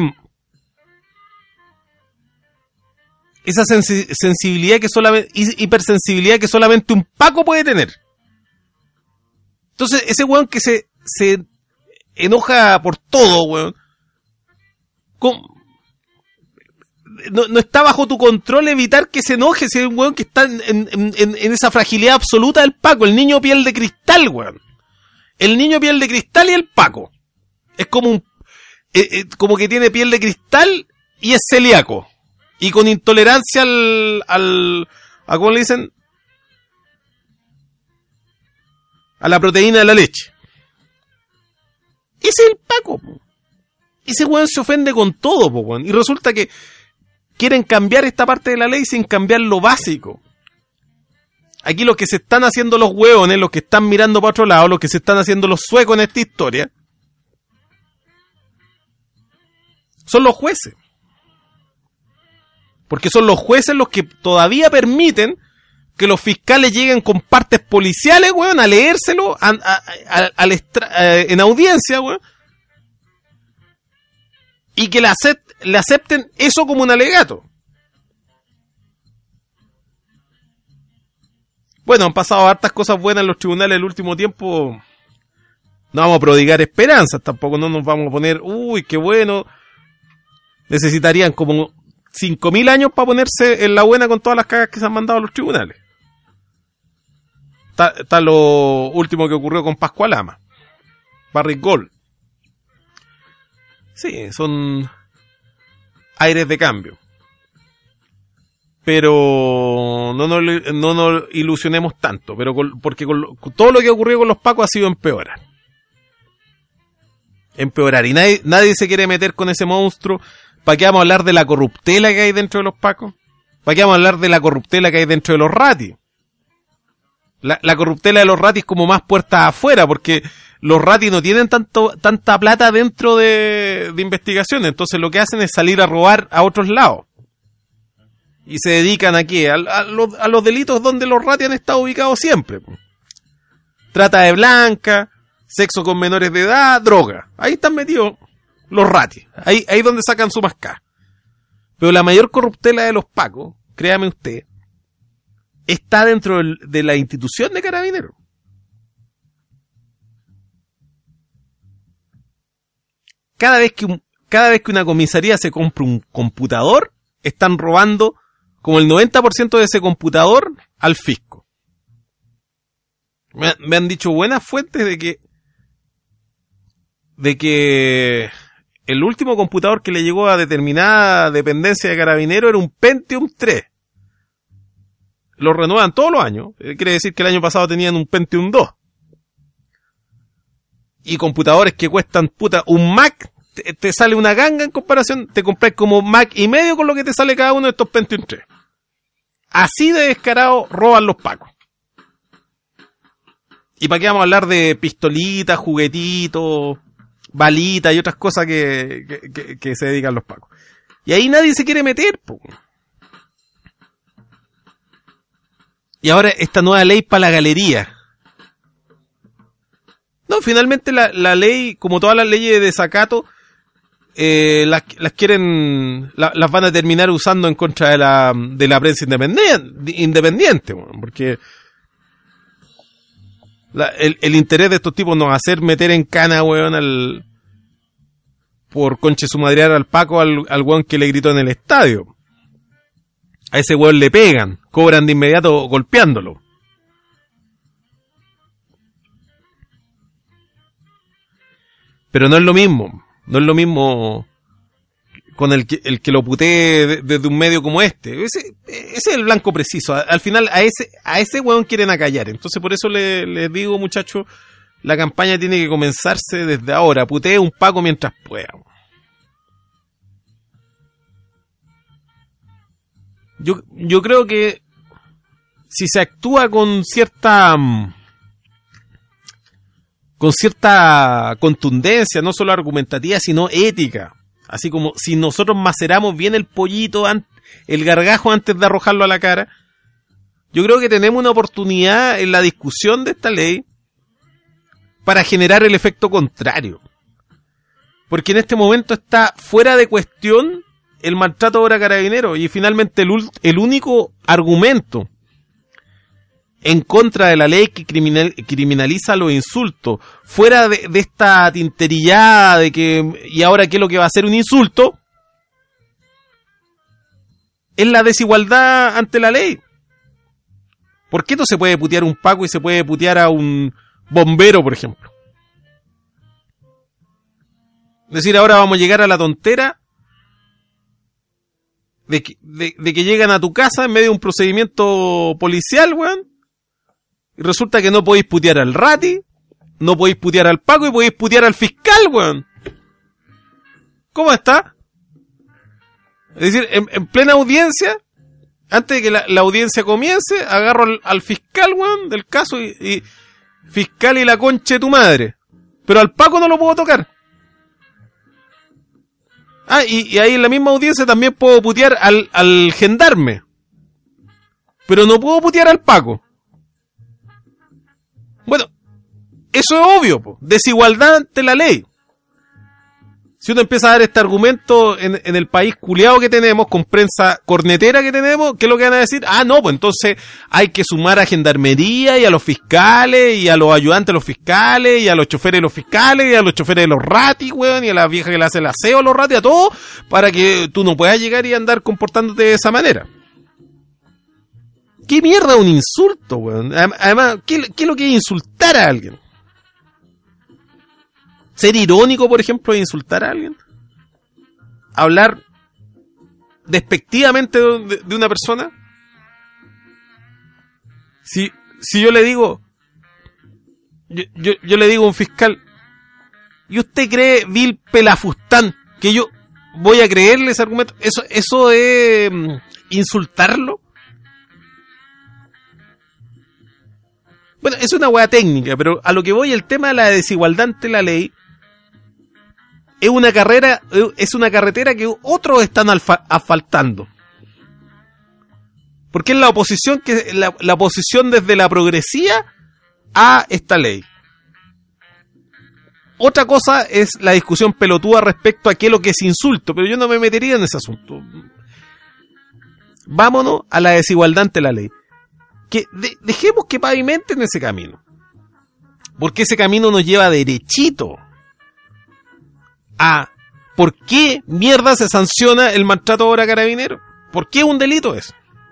esa sensi- sensibilidad que solamente, hipersensibilidad que solamente un Paco puede tener. Entonces, ese weón que se, se enoja por todo, weón, con, no, no está bajo tu control evitar que se enoje. Si es un weón que está en, en, en, en esa fragilidad absoluta del Paco, el niño piel de cristal, weón. El niño piel de cristal y el Paco. Es como un, eh, eh, como que tiene piel de cristal y es celíaco. Y con intolerancia al, al, ¿a cómo le dicen? A la proteína de la leche. Ese es el Paco, po. Ese weón se ofende con todo, po, weón. Y resulta que quieren cambiar esta parte de la ley sin cambiar lo básico. Aquí los que se están haciendo los hueones, los que están mirando para otro lado, los que se están haciendo los suecos en esta historia, son los jueces. Porque son los jueces los que todavía permiten que los fiscales lleguen con partes policiales, weón, a leérselo a, a, a, a, extra, a, en audiencia, weón. Y que le, acept, le acepten eso como un alegato. Bueno, han pasado hartas cosas buenas en los tribunales el último tiempo. No vamos a prodigar esperanzas, tampoco no nos vamos a poner, uy, qué bueno. Necesitarían como cinco mil años para ponerse en la buena con todas las cagas que se han mandado a los tribunales. Está, está lo último que ocurrió con Pascual Lama, Barrick Gold. Sí, son aires de cambio. Pero no nos, no nos ilusionemos tanto, pero con, porque con, con todo lo que ocurrió con los Pacos ha sido empeorar. Empeorar. Y nadie, nadie se quiere meter con ese monstruo. ¿Para qué vamos a hablar de la corruptela que hay dentro de los Pacos? ¿Para qué vamos a hablar de la corruptela que hay dentro de los ratis? La, la corruptela de los ratis como más puertas afuera, porque los ratis no tienen tanto tanta plata dentro de, de investigaciones. Entonces lo que hacen es salir a robar a otros lados. Y se dedican aquí a, a, los, a los delitos donde los ratis han estado ubicados siempre. Trata de blanca, sexo con menores de edad, droga. Ahí están metidos los ratis. Ahí ahí donde sacan su mascá. Pero la mayor corruptela de los Pacos, créame usted, está dentro del, de la institución de Carabineros. Cada vez que un, cada vez que una comisaría se compra un computador, están robando como el noventa por ciento de ese computador al fisco. Me, me han dicho buenas fuentes de que de que el último computador que le llegó a determinada dependencia de Carabineros era un Pentium tres. Lo renuevan todos los años. Quiere decir que el año pasado tenían un Pentium dos. Y computadores que cuestan, puta, un Mac, te, te sale una ganga en comparación, te compras como Mac y medio con lo que te sale cada uno de estos Pentium tres. Así de descarado roban los pacos. ¿Y para qué vamos a hablar de pistolitas, juguetitos, balitas y otras cosas que, que, que, que se dedican los pacos? Y ahí nadie se quiere meter, po. Y ahora esta nueva ley para la galería. No, finalmente la, la ley, como todas las leyes de desacato, eh, las, las quieren, la, las van a terminar usando en contra de la, de la prensa independiente, independiente, porque la, el, el interés de estos tipos no va a ser meter en cana, weón, al, por conche su madrear al Paco, al, al weón que le gritó en el estadio. A ese weón le pegan, cobran de inmediato golpeándolo. Pero no es lo mismo, no es lo mismo con el que, el que lo putee desde un medio como este. Ese, ese es el blanco preciso. Al final a ese a ese weón quieren acallar. Entonces por eso les le digo, muchachos, la campaña tiene que comenzarse desde ahora. Putee un Paco mientras pueda. Yo, yo creo que si se actúa con cierta con cierta contundencia, no solo argumentativa, sino ética, así como si nosotros maceramos bien el pollito, el gargajo antes de arrojarlo a la cara, yo creo que tenemos una oportunidad en la discusión de esta ley para generar el efecto contrario. Porque en este momento está fuera de cuestión el maltrato ahora Carabineros, y finalmente el, el único argumento en contra de la ley que criminal, criminaliza los insultos, fuera de, de esta tinterillada de que, y ahora qué es lo que va a ser un insulto, es la desigualdad ante la ley. ¿Por qué no se puede putear un Paco y se puede putear a un bombero, por ejemplo? Es decir, ahora vamos a llegar a la tontera De que, de, de que llegan a tu casa en medio de un procedimiento policial, weón, y resulta que no podéis putear al rati, no podéis putear al Paco y podéis putear al fiscal, weón. ¿Cómo está? Es decir, en, en plena audiencia, antes de que la, la audiencia comience, agarro al, al fiscal, weón, del caso y, y fiscal y la concha de tu madre. Pero al Paco no lo puedo tocar. Ah, y, y ahí en la misma audiencia también puedo putear al, al gendarme. Pero no puedo putear al Paco. Bueno, eso es obvio, po. Desigualdad ante la ley. Si uno empieza a dar este argumento en, en el país culiado que tenemos, con prensa cornetera que tenemos, ¿qué es lo que van a decir? Ah, no, pues entonces hay que sumar a gendarmería y a los fiscales y a los ayudantes de los fiscales y a los choferes de los fiscales y a los choferes de los ratis, weón, y a la vieja que le hace el aseo a los ratis, a todos, para que tú no puedas llegar y andar comportándote de esa manera. ¿Qué mierda un insulto, weón? Además, ¿qué, qué es lo que es insultar a alguien? ¿Ser irónico, por ejemplo, de insultar a alguien? ¿Hablar despectivamente de, de una persona? Si, si yo le digo, yo, yo, yo le digo a un fiscal, ¿y usted cree, vil pelafustán, que yo voy a creerle ese argumento? ¿Eso, eso es um, insultarlo? Bueno, es una hueá técnica, pero a lo que voy, el tema de la desigualdad ante la ley es una carrera, es una carretera que otros están alfa, asfaltando. Porque es la oposición que la, la oposición desde la progresía a esta ley. Otra cosa es la discusión pelotuda respecto a qué es lo que es insulto, pero yo no me metería en ese asunto. Vámonos a la desigualdad ante la ley. que de, dejemos que pavimenten ese camino. Porque ese camino nos lleva derechito a ¿por qué mierda se sanciona el maltrato ahora a carabineros? ¿Por qué es un delito eso?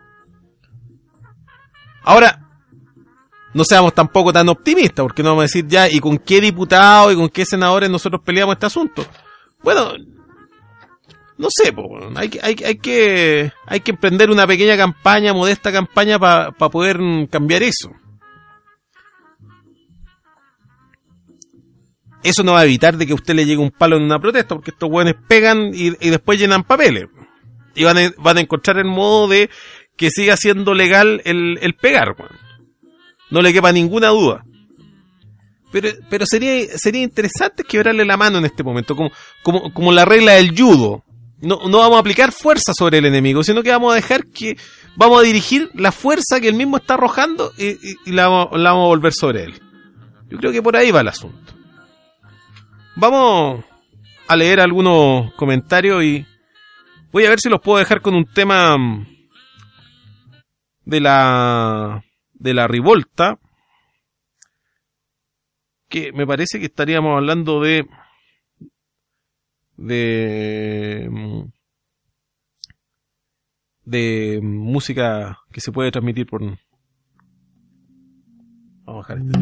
Ahora, no seamos tampoco tan optimistas, porque no vamos a decir ya, ¿y con qué diputados y con qué senadores nosotros peleamos este asunto? Bueno, no sé, po, hay, hay, hay, que, hay que emprender una pequeña campaña, modesta campaña para pa poder cambiar eso. Eso no va a evitar de que a usted le llegue un palo en una protesta, porque estos hueones pegan y, y después llenan papeles. Y van a, van a encontrar el modo de que siga siendo legal el, el pegar, bueno. No le quepa ninguna duda. Pero, pero sería, sería interesante quebrarle la mano en este momento, como, como, como la regla del judo. No, no vamos a aplicar fuerza sobre el enemigo, sino que vamos a dejar que, vamos a dirigir la fuerza que él mismo está arrojando y, y, y la, la vamos a volver sobre él. Yo creo que por ahí va el asunto. Vamos a leer algunos comentarios y voy a ver si los puedo dejar con un tema de la de la revolta, que me parece que estaríamos hablando de de de música que se puede transmitir por... Vamos a bajar este.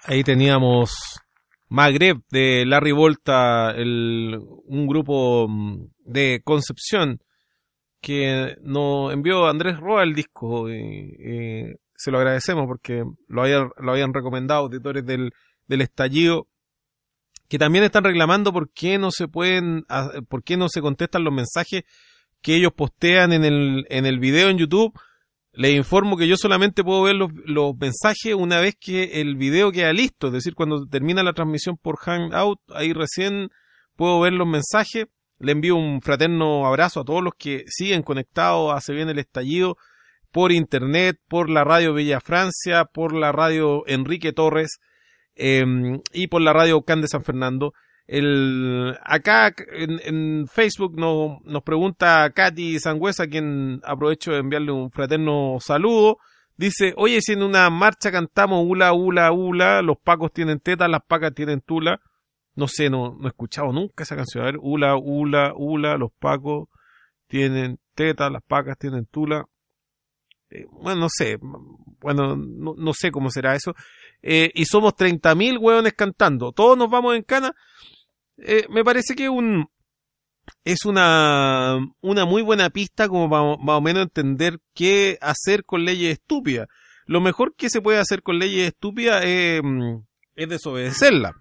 Ahí teníamos Magreb de Larry Volta, el, un grupo de Concepción que nos envió Andrés Roa el disco y, y se lo agradecemos porque lo habían, lo habían recomendado auditores del, del Estallido, que también están reclamando por qué no se pueden, por qué no se contestan los mensajes que ellos postean en el, en el video en YouTube. Les informo que yo solamente puedo ver los, los mensajes una vez que el video queda listo, es decir, cuando termina la transmisión por Hangout, ahí recién puedo ver los mensajes. Le envío un fraterno abrazo a todos los que siguen conectados a Se Viene el Estallido por internet, por la radio Villa Francia, por la radio Enrique Torres eh, y por la radio Can de San Fernando. El, acá en, en Facebook no, nos pregunta Katy Sangüesa, a quien aprovecho de enviarle un fraterno saludo. Dice, oye, si en una marcha cantamos ula, ula, ula, los pacos tienen teta, las pacas tienen tula. No sé, no, no he escuchado nunca esa canción. A ver, ula, ula, ula, los pacos tienen teta, las pacas tienen tula. Eh, bueno, no sé, bueno, no, no sé cómo será eso. Eh, y somos treinta mil hueones cantando. Todos nos vamos en cana. Eh, me parece que un es una una muy buena pista como para más o menos entender qué hacer con leyes estúpidas. Lo mejor que se puede hacer con leyes estúpidas es, es desobedecerlas.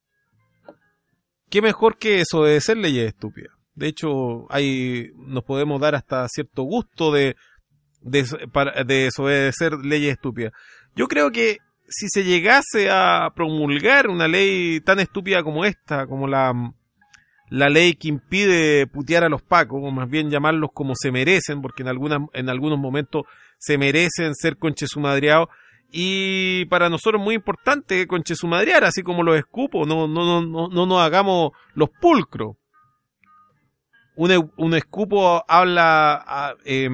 ¿Qué mejor que desobedecer leyes estúpidas? De hecho, hay nos podemos dar hasta cierto gusto de, de, para, de desobedecer leyes estúpidas. Yo creo que si se llegase a promulgar una ley tan estúpida como esta, como la, la ley que impide putear a los pacos, o más bien llamarlos como se merecen, porque en, algunas, en algunos momentos se merecen ser conchesumadreados, y para nosotros es muy importante conchesumadrear, así como los escupos, no, no, no, no, no nos hagamos los pulcros. Un, un escupo habla, eh,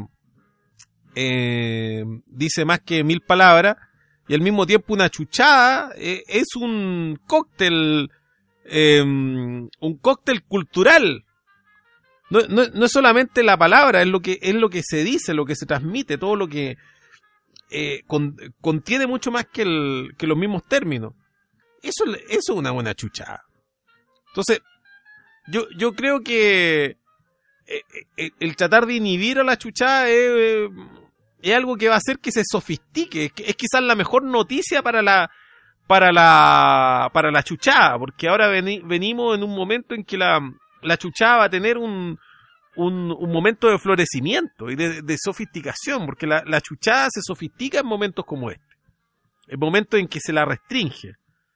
eh, dice más que mil palabras, y al mismo tiempo una chuchada eh, es un cóctel, eh, un cóctel cultural. No, no, no es solamente la palabra, es lo que es lo que se dice, lo que se transmite, todo lo que eh, con, contiene mucho más que, el, que los mismos términos. Eso, eso es una buena chuchada. Entonces, yo, yo creo que eh, eh, el tratar de inhibir a la chuchada es... Eh, es algo que va a hacer que se sofistique. Es, es quizás la mejor noticia para la para la para la chuchada, porque ahora veni, venimos en un momento en que la, la chuchada va a tener un, un, un momento de florecimiento y de, de sofisticación, porque la, la chuchada se sofistica en momentos como este, en momentos en que se la restringe.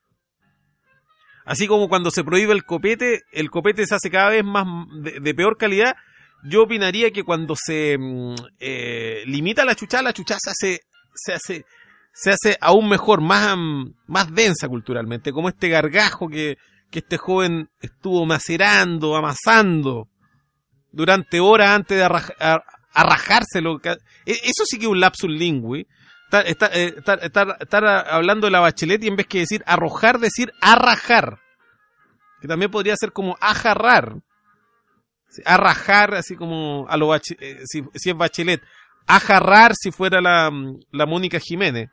Así como cuando se prohíbe el copete, el copete se hace cada vez más de, de peor calidad. Yo opinaría que cuando se eh, limita la chuchada, la chuchada se hace, se hace, se hace aún mejor, más, más densa culturalmente, como este gargajo que, que este joven estuvo macerando, amasando durante horas antes de arraj, a, arrajárselo. Eso sí que es un lapsus lingüi. Estar, estar, estar, estar, estar hablando de la Bachelet y en vez que decir arrojar, decir arrajar, que también podría ser como ajarrar. Arrajar, así como a lo bache, eh, si, si es Bachelet, ajarrar si fuera la, la Mónica Jiménez.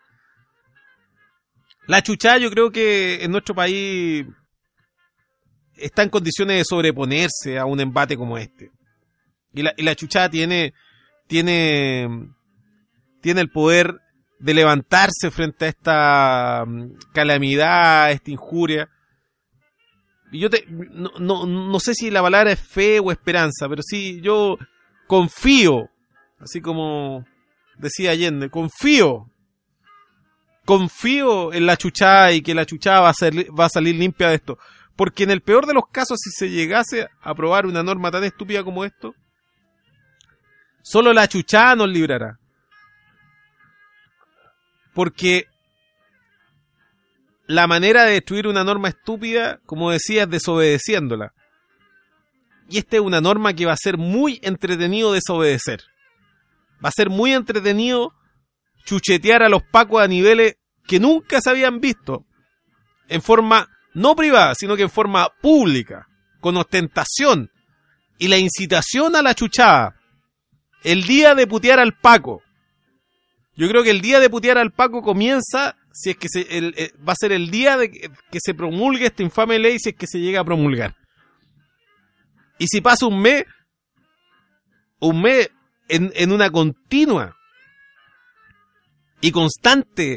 La chuchada yo creo que en nuestro país está en condiciones de sobreponerse a un embate como este. Y la, y la chuchada tiene, tiene, tiene el poder de levantarse frente a esta calamidad, a esta injuria. Y yo te, no, no, no sé si la palabra es fe o esperanza, pero sí, yo confío, así como decía Allende, confío, confío en la chuchada y que la chuchada va a, ser, va a salir limpia de esto. Porque en el peor de los casos, si se llegase a aprobar una norma tan estúpida como esto, solo la chuchada nos librará. Porque la manera de destruir una norma estúpida, como decía, es desobedeciéndola. Y esta es una norma que va a ser muy entretenido desobedecer. Va a ser muy entretenido chuchetear a los pacos a niveles que nunca se habían visto. En forma no privada, sino que en forma pública, con ostentación. Y la incitación a la chuchada. El día de putear al paco. Yo creo que el día de putear al Paco comienza si es que se, el, el, va a ser el día de que, que se promulgue esta infame ley, si es que se llega a promulgar. Y si pasa un mes, un mes en, en una continua y constante,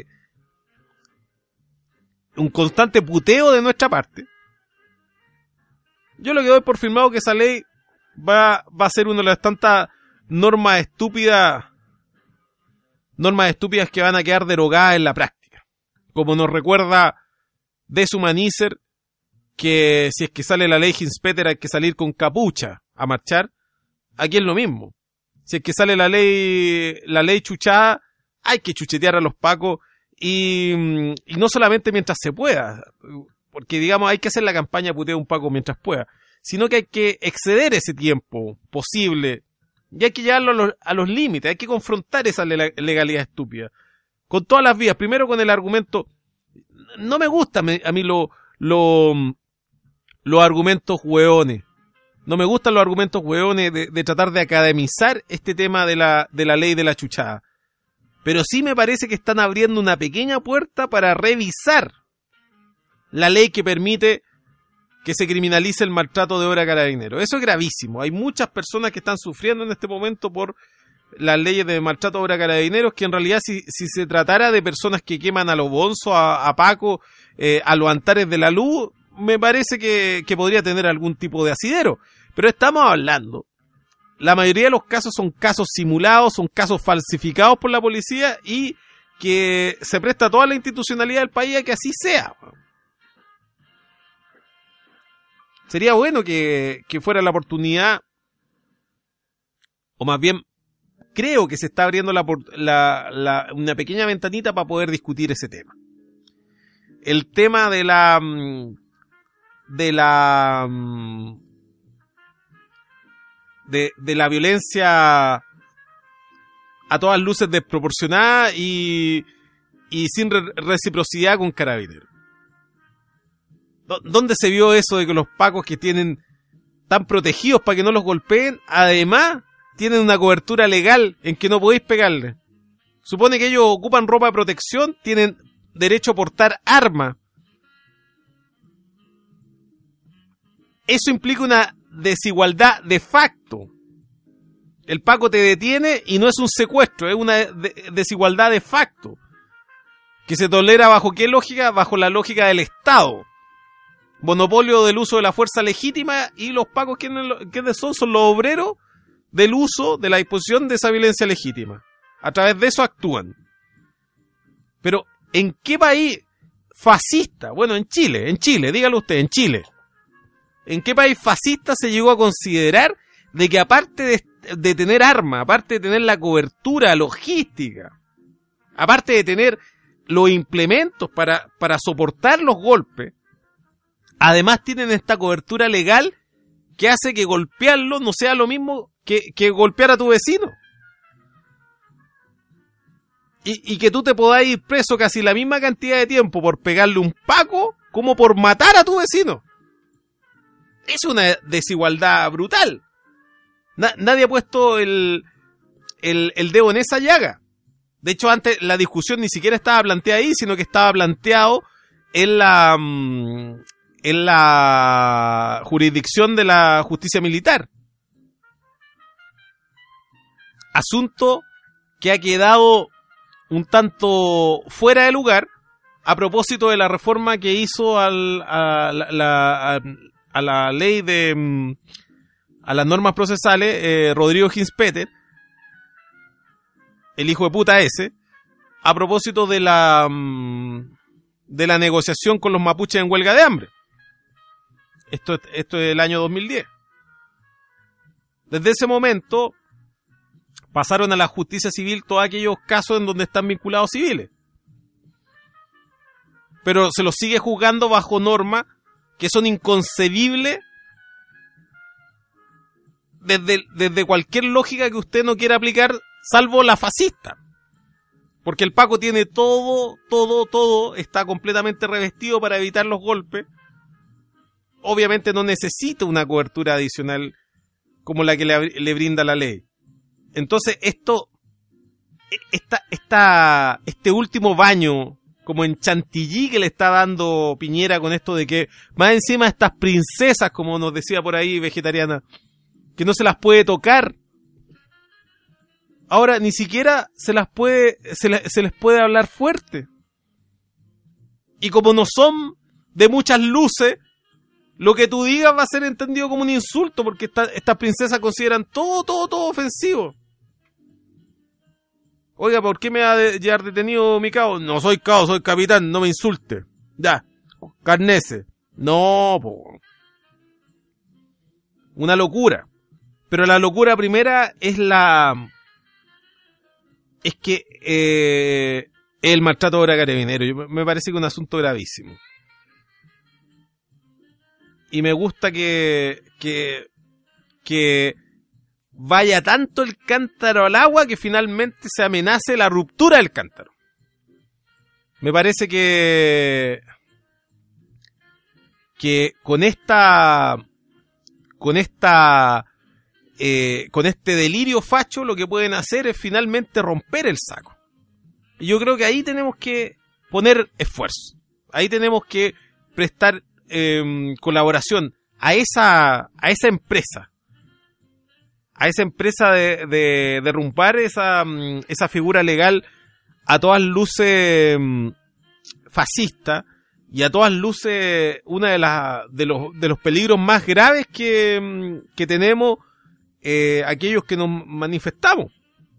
un constante puteo de nuestra parte, yo lo que doy por firmado que esa ley va, va a ser una de las tantas normas estúpidas, normas estúpidas que van a quedar derogadas en la práctica. Como nos recuerda Deshumanizer, que si es que sale la ley Hinspeter hay que salir con capucha a marchar. Aquí es lo mismo. Si es que sale la ley, la ley chuchada, hay que chuchetear a los pacos y, y no solamente mientras se pueda, porque digamos hay que hacer la campaña puteo a un paco mientras pueda, sino que hay que exceder ese tiempo posible y hay que llevarlo a los, a los límites, hay que confrontar esa legalidad estúpida con todas las vías. Primero con el argumento, no me gusta a mí lo, lo, los argumentos hueones, no me gustan los argumentos hueones de, de tratar de academizar este tema de la, de la ley de la chuchada. Pero sí me parece que están abriendo una pequeña puerta para revisar la ley que permite que se criminalice el maltrato de obra a carabineros. Eso es gravísimo. Hay muchas personas que están sufriendo en este momento por las leyes de maltrato de obra a carabineros, que en realidad si, si se tratara de personas que queman a los bonzos, a, a Paco, eh, a los Antares de la Luz, me parece que, que podría tener algún tipo de asidero. Pero estamos hablando, la mayoría de los casos son casos simulados, son casos falsificados por la policía y que se presta toda la institucionalidad del país a que así sea. Sería bueno que, que fuera la oportunidad, o más bien, creo que se está abriendo la, la, la, una pequeña ventanita para poder discutir ese tema. El tema de la, de la, de, de la violencia a todas luces desproporcionada y, y sin re- reciprocidad con carabineros. ¿Dónde se vio eso de que los pacos que tienen tan protegidos para que no los golpeen, además tienen una cobertura legal en que no podéis pegarle? Supone que ellos ocupan ropa de protección, tienen derecho a portar armas. Eso implica una desigualdad de facto. El paco te detiene y no es un secuestro, es una de- desigualdad de facto. Que se tolera bajo qué lógica? Bajo la lógica del Estado. Monopolio del uso de la fuerza legítima y los pacos ¿quiénes son? Son los obreros del uso de la disposición de esa violencia legítima. A través de eso actúan. Pero, ¿en qué país fascista? Bueno, en Chile, en Chile, dígalo usted, en Chile. ¿En qué país fascista se llegó a considerar de que aparte de, de tener armas, aparte de tener la cobertura logística, aparte de tener los implementos para, para soportar los golpes, además tienen esta cobertura legal que hace que golpearlo no sea lo mismo que, que golpear a tu vecino? Y, y que tú te puedas ir preso casi la misma cantidad de tiempo por pegarle un paco como por matar a tu vecino. Es una desigualdad brutal. Na, nadie ha puesto el, el, el dedo en esa llaga. De hecho, antes la discusión ni siquiera estaba planteada ahí, sino que estaba planteado en la... Mmm, en la jurisdicción de la justicia militar. Asunto que ha quedado un tanto fuera de lugar a propósito de la reforma que hizo al, a, la, la, a, a la ley de a las normas procesales eh, Rodrigo Hinspeter, el hijo de puta ese, a propósito de la de la negociación con los mapuches en huelga de hambre. Esto, esto es el año dos mil diez. Desde ese momento pasaron a la justicia civil todos aquellos casos en donde están vinculados civiles. Pero se los sigue juzgando bajo normas que son inconcebibles desde, desde cualquier lógica que usted no quiera aplicar, salvo la fascista. Porque el Paco tiene todo, todo, todo, está completamente revestido para evitar los golpes. Obviamente no necesita una cobertura adicional como la que le, le brinda la ley. Entonces esto esta, esta, este último baño como en chantilly que le está dando Piñera con esto de que más encima estas princesas, como nos decía por ahí vegetariana, que no se las puede tocar. Ahora ni siquiera se las puede, se, le, se les puede hablar fuerte. Y como no son de muchas luces, lo que tú digas va a ser entendido como un insulto, porque esta, estas princesas consideran todo, todo, todo ofensivo. Oiga, ¿por qué me va a llevar detenido mi cabo? No soy cabo, soy capitán, no me insulte. Ya, carnese. No, po. Una locura. Pero la locura primera es la... Es que eh, el maltrato ahora carabinero. Yo, me parece que es un asunto gravísimo. Y me gusta que... que... que... vaya tanto el cántaro al agua que finalmente se amenace la ruptura del cántaro. Me parece que que con esta con esta eh, con este delirio facho lo que pueden hacer es finalmente romper el saco. Y yo creo que ahí tenemos que poner esfuerzo. Ahí tenemos que prestar eh, colaboración a esa a esa empresa. A esa empresa de, de derrumbar esa, esa figura legal a todas luces fascista y a todas luces una de las de los de los peligros más graves que, que tenemos eh, aquellos que nos manifestamos.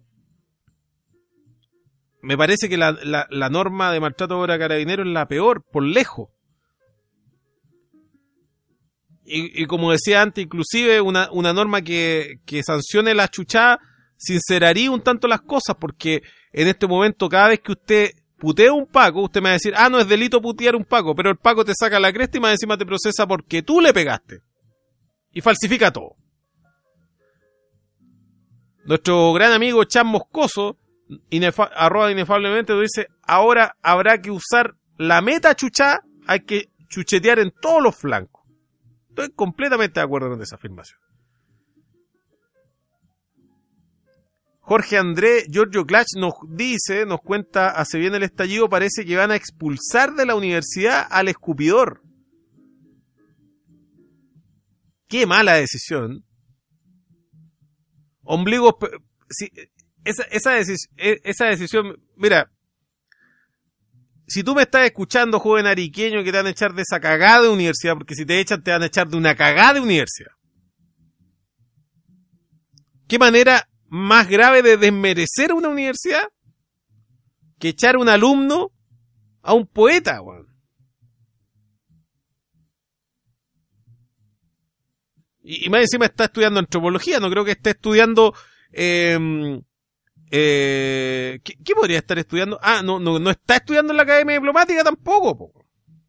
Me parece que la, la, la norma de maltrato ahora carabinero es la peor, por lejos. Y, y como decía antes, inclusive una, una norma que, que sancione la chuchada sinceraría un tanto las cosas, porque en este momento cada vez que usted putea un paco, usted me va a decir, ah, no es delito putear un paco, pero el paco te saca la cresta y más encima te procesa porque tú le pegaste. Y falsifica todo. Nuestro gran amigo Chan Moscoso, inefa- arroba inefablemente, nos dice, ahora habrá que usar la meta chuchada, hay que chuchetear en todos los flancos. Estoy completamente de acuerdo con esa afirmación. Jorge André Giorgio Clach nos dice, nos cuenta, hace bien el estallido, parece que van a expulsar de la universidad al escupidor. Qué mala decisión. Ombligos... Si, esa, esa, decis, esa decisión... Mira, si tú me estás escuchando, joven ariqueño, que te van a echar de esa cagada de universidad, porque si te echan te van a echar de una cagada de universidad. ¿Qué manera más grave de desmerecer una universidad que echar a un alumno a un poeta, weón? Y, y más encima está estudiando antropología, no creo que esté estudiando... Eh, Eh, ¿qué, ¿Qué podría estar estudiando? Ah, no, no, no está estudiando en la Academia Diplomática tampoco, po.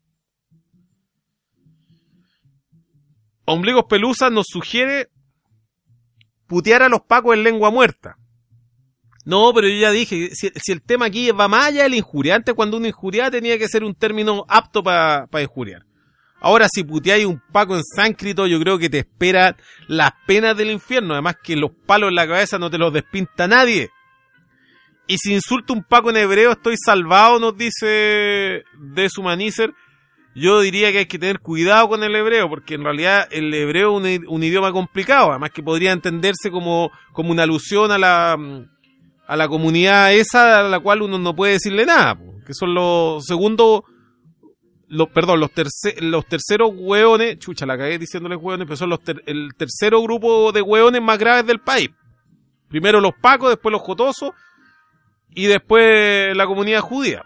Ombligos Pelusa nos sugiere putear a los pacos en lengua muerta. No, pero yo ya dije, si, si el tema aquí va más allá del injuria, antes cuando uno injuriaba tenía que ser un término apto para pa injuriar. Ahora si puteáis un paco en sánscrito, yo creo que te esperan las penas del infierno, además que los palos en la cabeza no te los despinta nadie. Y si insulto un paco en hebreo, estoy salvado, nos dice Deshumanícer. Yo diría que hay que tener cuidado con el hebreo, porque en realidad el hebreo es un, un idioma complicado, además que podría entenderse como, como una alusión a la, a la comunidad esa a la cual uno no puede decirle nada, que son los segundos, los, perdón, los, terce, los terceros hueones, chucha, la cagué diciéndoles hueones, pero son los ter, el tercero grupo de hueones más graves del país. Primero los pacos, después los jotosos, y después la comunidad judía.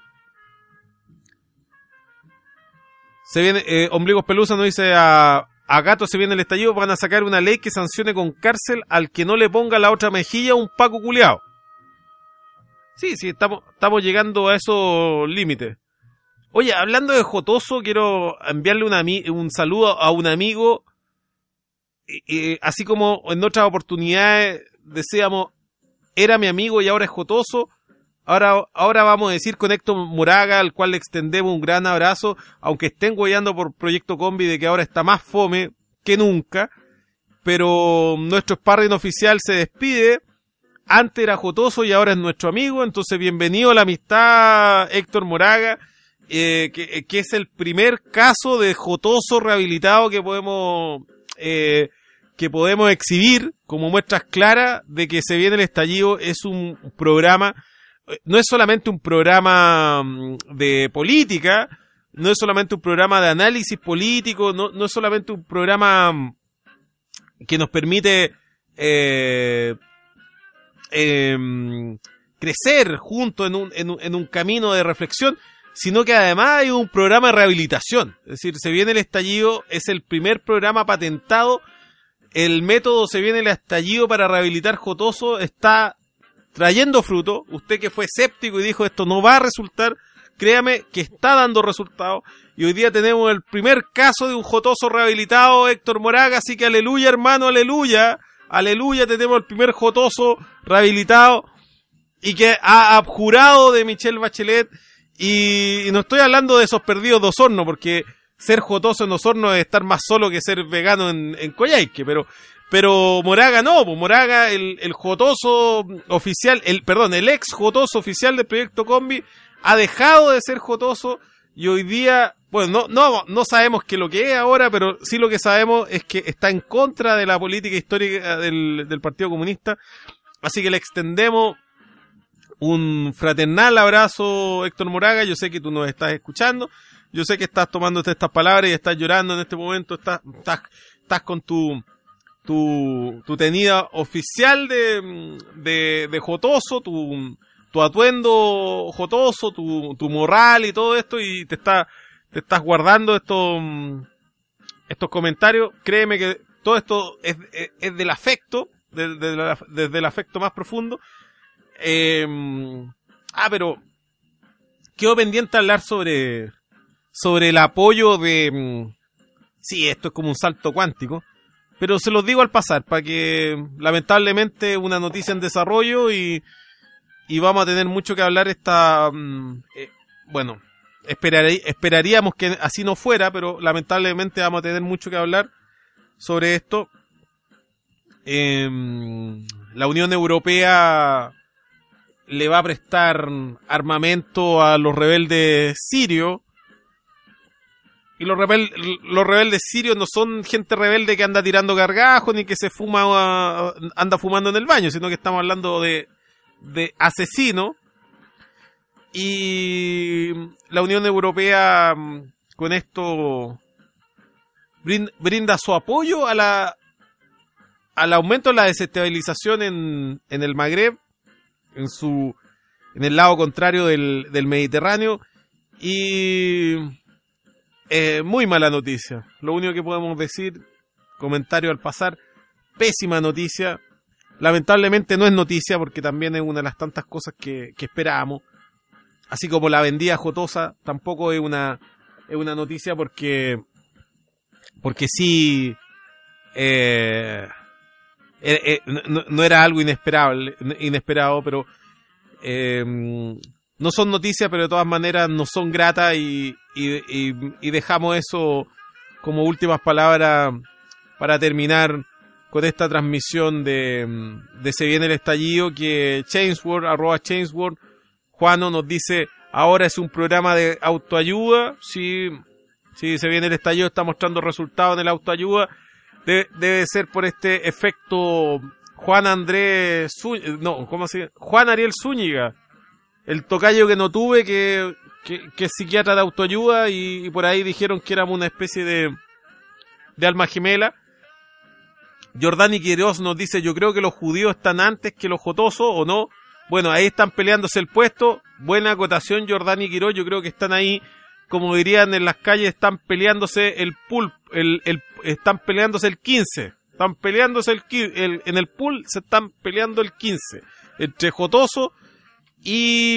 Se viene, eh, Ombligos Pelusa nos dice, a, a Gato se viene el estallido, van a sacar una ley que sancione con cárcel al que no le ponga la otra mejilla un paco culiao. Sí, sí, estamos, estamos llegando a esos límites. Oye, hablando de jotoso, quiero enviarle una, un saludo a un amigo, eh, eh, así como en otras oportunidades decíamos, era mi amigo y ahora es jotoso. Ahora, ahora vamos a decir con Héctor Moraga, al cual le extendemos un gran abrazo, aunque estén hueando por Proyecto Combi de que ahora está más fome que nunca, pero nuestro sparring oficial se despide antes era jotoso y ahora es nuestro amigo, entonces bienvenido a la amistad, Héctor Moraga, eh, que, que es el primer caso de jotoso rehabilitado que podemos eh, que podemos exhibir como muestras claras de que Se Viene el Estallido es un programa, no es solamente un programa de política, no es solamente un programa de análisis político, no, no es solamente un programa que nos permite eh, eh, crecer juntos en un, en, un, en un camino de reflexión, sino que además hay un programa de rehabilitación. Es decir, Se Viene el Estallido es el primer programa patentado. El método Se Viene el Estallido para rehabilitar jotoso está trayendo fruto. Usted que fue escéptico y dijo esto no va a resultar, créame que está dando resultados. Y hoy día tenemos el primer caso de un jotoso rehabilitado, Héctor Moraga, así que aleluya, hermano, aleluya. Aleluya, tenemos el primer jotoso rehabilitado y que ha abjurado de Michelle Bachelet. Y, y no estoy hablando de esos perdidos de Osorno, porque ser jotoso en Osorno es estar más solo que ser vegano en, en Coyhaique, pero pero Moraga no, pues Moraga, el, el jotoso oficial, el perdón, el ex jotoso oficial del proyecto Combi, ha dejado de ser jotoso y hoy día, bueno, no no no sabemos qué es lo que es ahora, pero sí lo que sabemos es que está en contra de la política histórica del, del Partido Comunista, así que le extendemos un fraternal abrazo, Héctor Moraga. Yo sé que tú nos estás escuchando, yo sé que estás tomándote estas palabras y estás llorando en este momento, estás, estás, estás con tu, tu, tu tenida oficial de, de, de jotoso, tu, tu atuendo jotoso, tu, tu moral y todo esto, y te está, te estás guardando estos, estos comentarios. Créeme que todo esto es, es, es del afecto, de, de la, desde el afecto más profundo. Eh, ah, pero quedo pendiente a hablar sobre sobre el apoyo de... Sí, esto es como un salto cuántico, pero se los digo al pasar, para que lamentablemente una noticia en desarrollo y, y vamos a tener mucho que hablar esta... Eh, bueno, esperarí, esperaríamos que así no fuera, pero lamentablemente vamos a tener mucho que hablar sobre esto. Eh, la Unión Europea le va a prestar armamento a los rebeldes sirios. Y los, rebel, los rebeldes sirios no son gente rebelde que anda tirando gargajos ni que se fuma anda fumando en el baño, sino que estamos hablando de, de asesinos. Y la Unión Europea con esto brinda su apoyo a la al aumento de la desestabilización en, en el Magreb, en su en el lado contrario del, del Mediterráneo, y eh, muy mala noticia. Lo único que podemos decir, comentario al pasar, pésima noticia. Lamentablemente no es noticia porque también es una de las tantas cosas que, que esperábamos. Así como la vendida jotosa tampoco es una es una noticia porque porque sí eh, eh, eh, no, no era algo inesperable, inesperado, pero eh, no son noticias, pero de todas maneras no son gratas y, y, y, y dejamos eso como últimas palabras para terminar con esta transmisión de, de Se Viene el Estallido, que Chainsworth, arroba Chainsworth, Juano nos dice, ahora es un programa de autoayuda. Sí, sí, Se Viene el Estallido está mostrando resultados en el autoayuda. De, debe ser por este efecto Juan Andrés Zúñiga, no, ¿cómo se llama? Juan Ariel Zúñiga, el tocayo que no tuve, que, que, que es psiquiatra de autoayuda, y, y por ahí dijeron que éramos una especie de, de alma gemela. Jordani Quiroz nos dice, yo creo que los judíos están antes que los jotosos, ¿o no? Bueno, ahí están peleándose el puesto. Buena acotación, Jordani Quiroz. Yo creo que están ahí, como dirían en las calles, están peleándose el pool, el, el, están peleándose el quince. Están peleándose el, el en el pool, se están peleando el quince. Entre jotoso y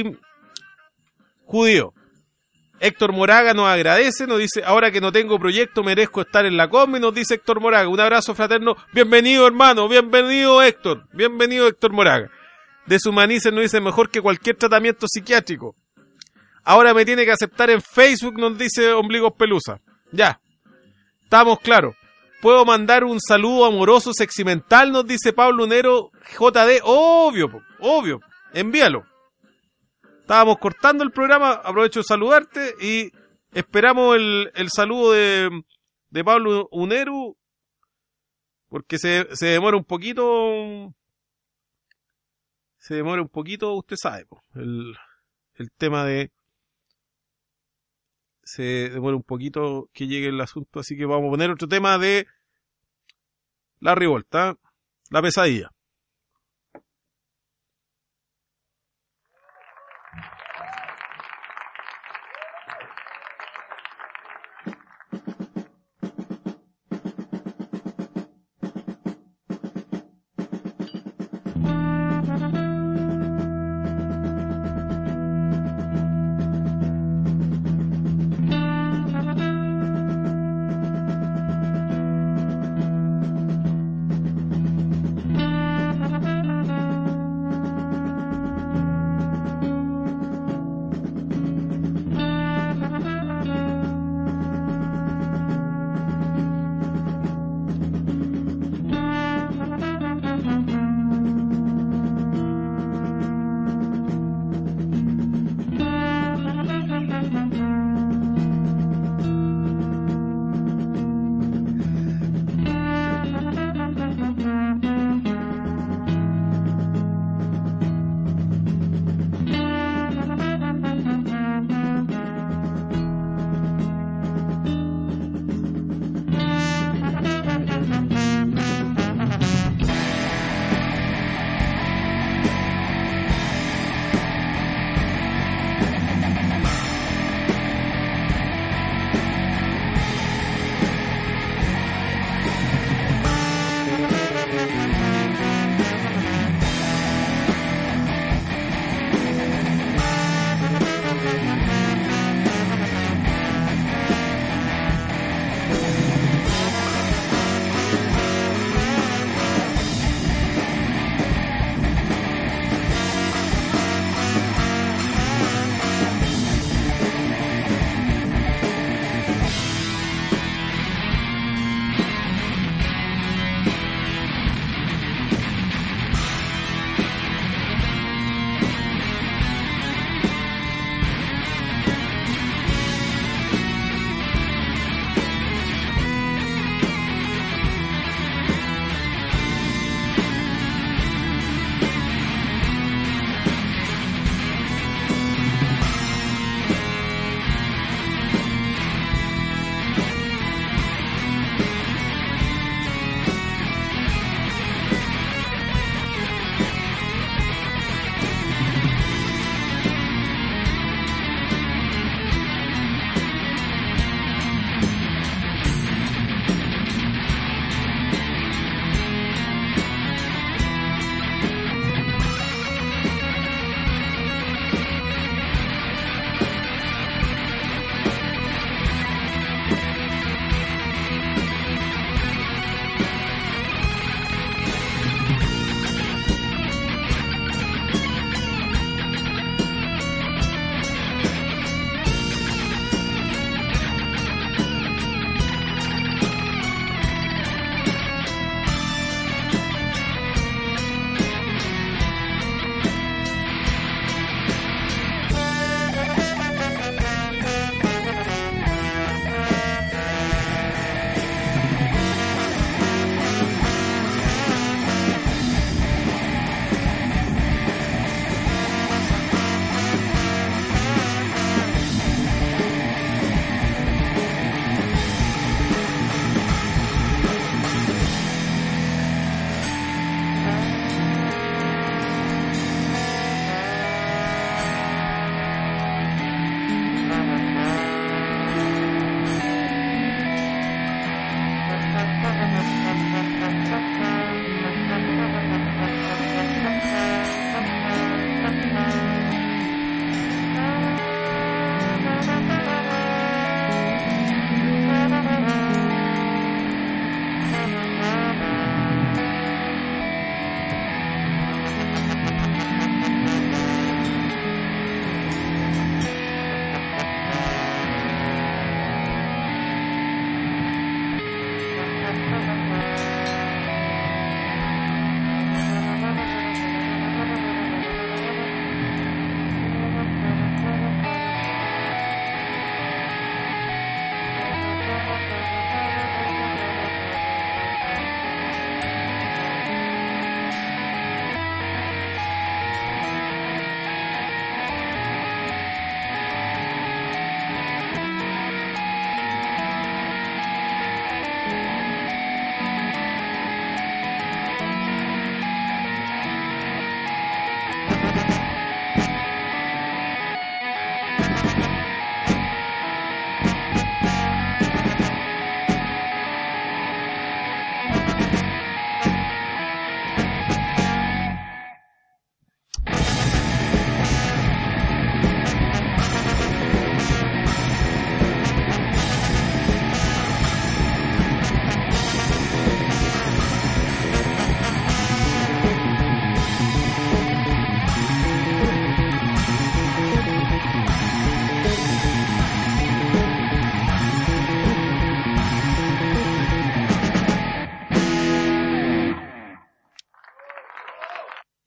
judío. Héctor Moraga nos agradece, nos dice, ahora que no tengo proyecto merezco estar en la combi, nos dice Héctor Moraga. Un abrazo fraterno. Bienvenido, hermano. Bienvenido, Héctor. Bienvenido, Héctor Moraga. Deshumanice nos dice, mejor que cualquier tratamiento psiquiátrico. Ahora me tiene que aceptar en Facebook, nos dice Ombligos Pelusa. Ya, estamos claros. puedo mandar un saludo amoroso sentimental, nos dice Pablo Unero J D. Obvio, po, obvio. Envíalo. Estábamos cortando el programa, aprovecho de saludarte y esperamos el, el saludo de, de Pablo Unero, porque se, se demora un poquito, se demora un poquito, usted sabe, po, el, el tema de, se demora un poquito que llegue el asunto, así que vamos a poner otro tema de La Revolta, La Pesadilla.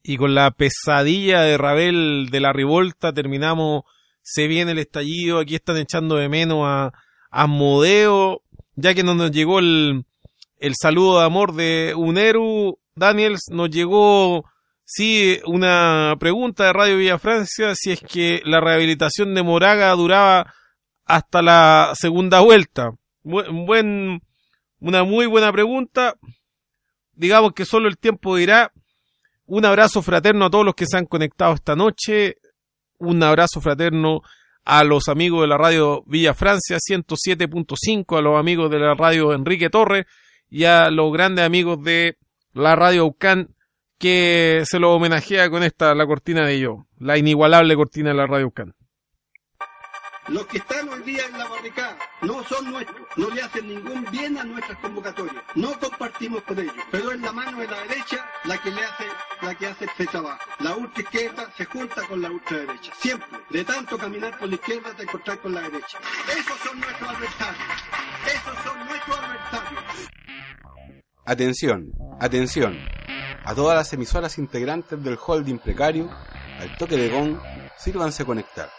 y con la pesadilla de Ravel de la Revolta terminamos. Se viene el estallido. Aquí están echando de menos a Asmodeo, ya que no nos llegó el, el saludo de amor de Uneru Daniels. Nos llegó sí una pregunta de Radio Villa Francia, si es que la rehabilitación de Moraga duraba hasta la segunda vuelta. Buen, buen, una muy buena pregunta. Digamos que solo el tiempo dirá. Un abrazo fraterno a todos los que se han conectado esta noche. Un abrazo fraterno a los amigos de la radio Villa Francia ciento siete punto cinco, a los amigos de la radio Enrique Torres y a los grandes amigos de la radio Aucán, que se lo homenajea con esta, la cortina de yo, la inigualable cortina de la radio Aucán. Los que están hoy día en la barricada no son nuestros, no le hacen ningún bien a nuestras convocatorias, no compartimos con ellos, pero es la mano de la derecha la que le hace, la que hace el trabajo. La ultra izquierda se junta con la ultra derecha, siempre. De tanto caminar por la izquierda te encontrar con la derecha. Esos son nuestros adversarios, esos son nuestros adversarios. Atención, atención, a todas las emisoras integrantes del holding precario, al toque de gong, sírvanse conectar.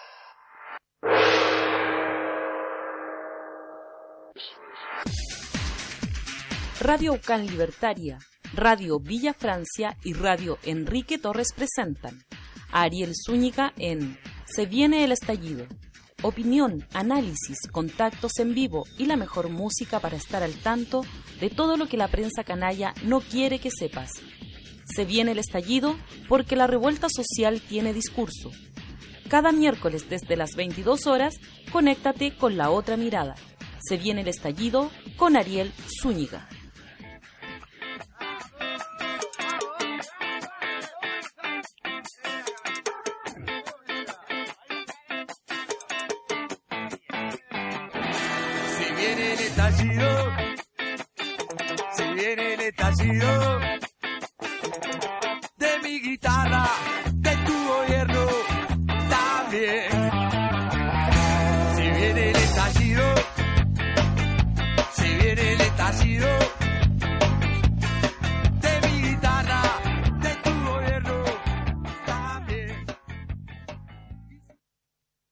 Radio Aucán Libertaria, Radio Villa Francia y Radio Enrique Torres presentan a Ariel Zúñiga en Se viene el estallido. Opinión, análisis, contactos en vivo y la mejor música para estar al tanto de todo lo que la prensa canalla no quiere que sepas. Se viene el estallido porque la revuelta social tiene discurso. Cada miércoles desde las veintidós horas, conéctate con La Otra Mirada. Se viene el estallido con Ariel Zúñiga. Se viene el estallido, se viene el estallido de mi guitarra, de tu gobierno también.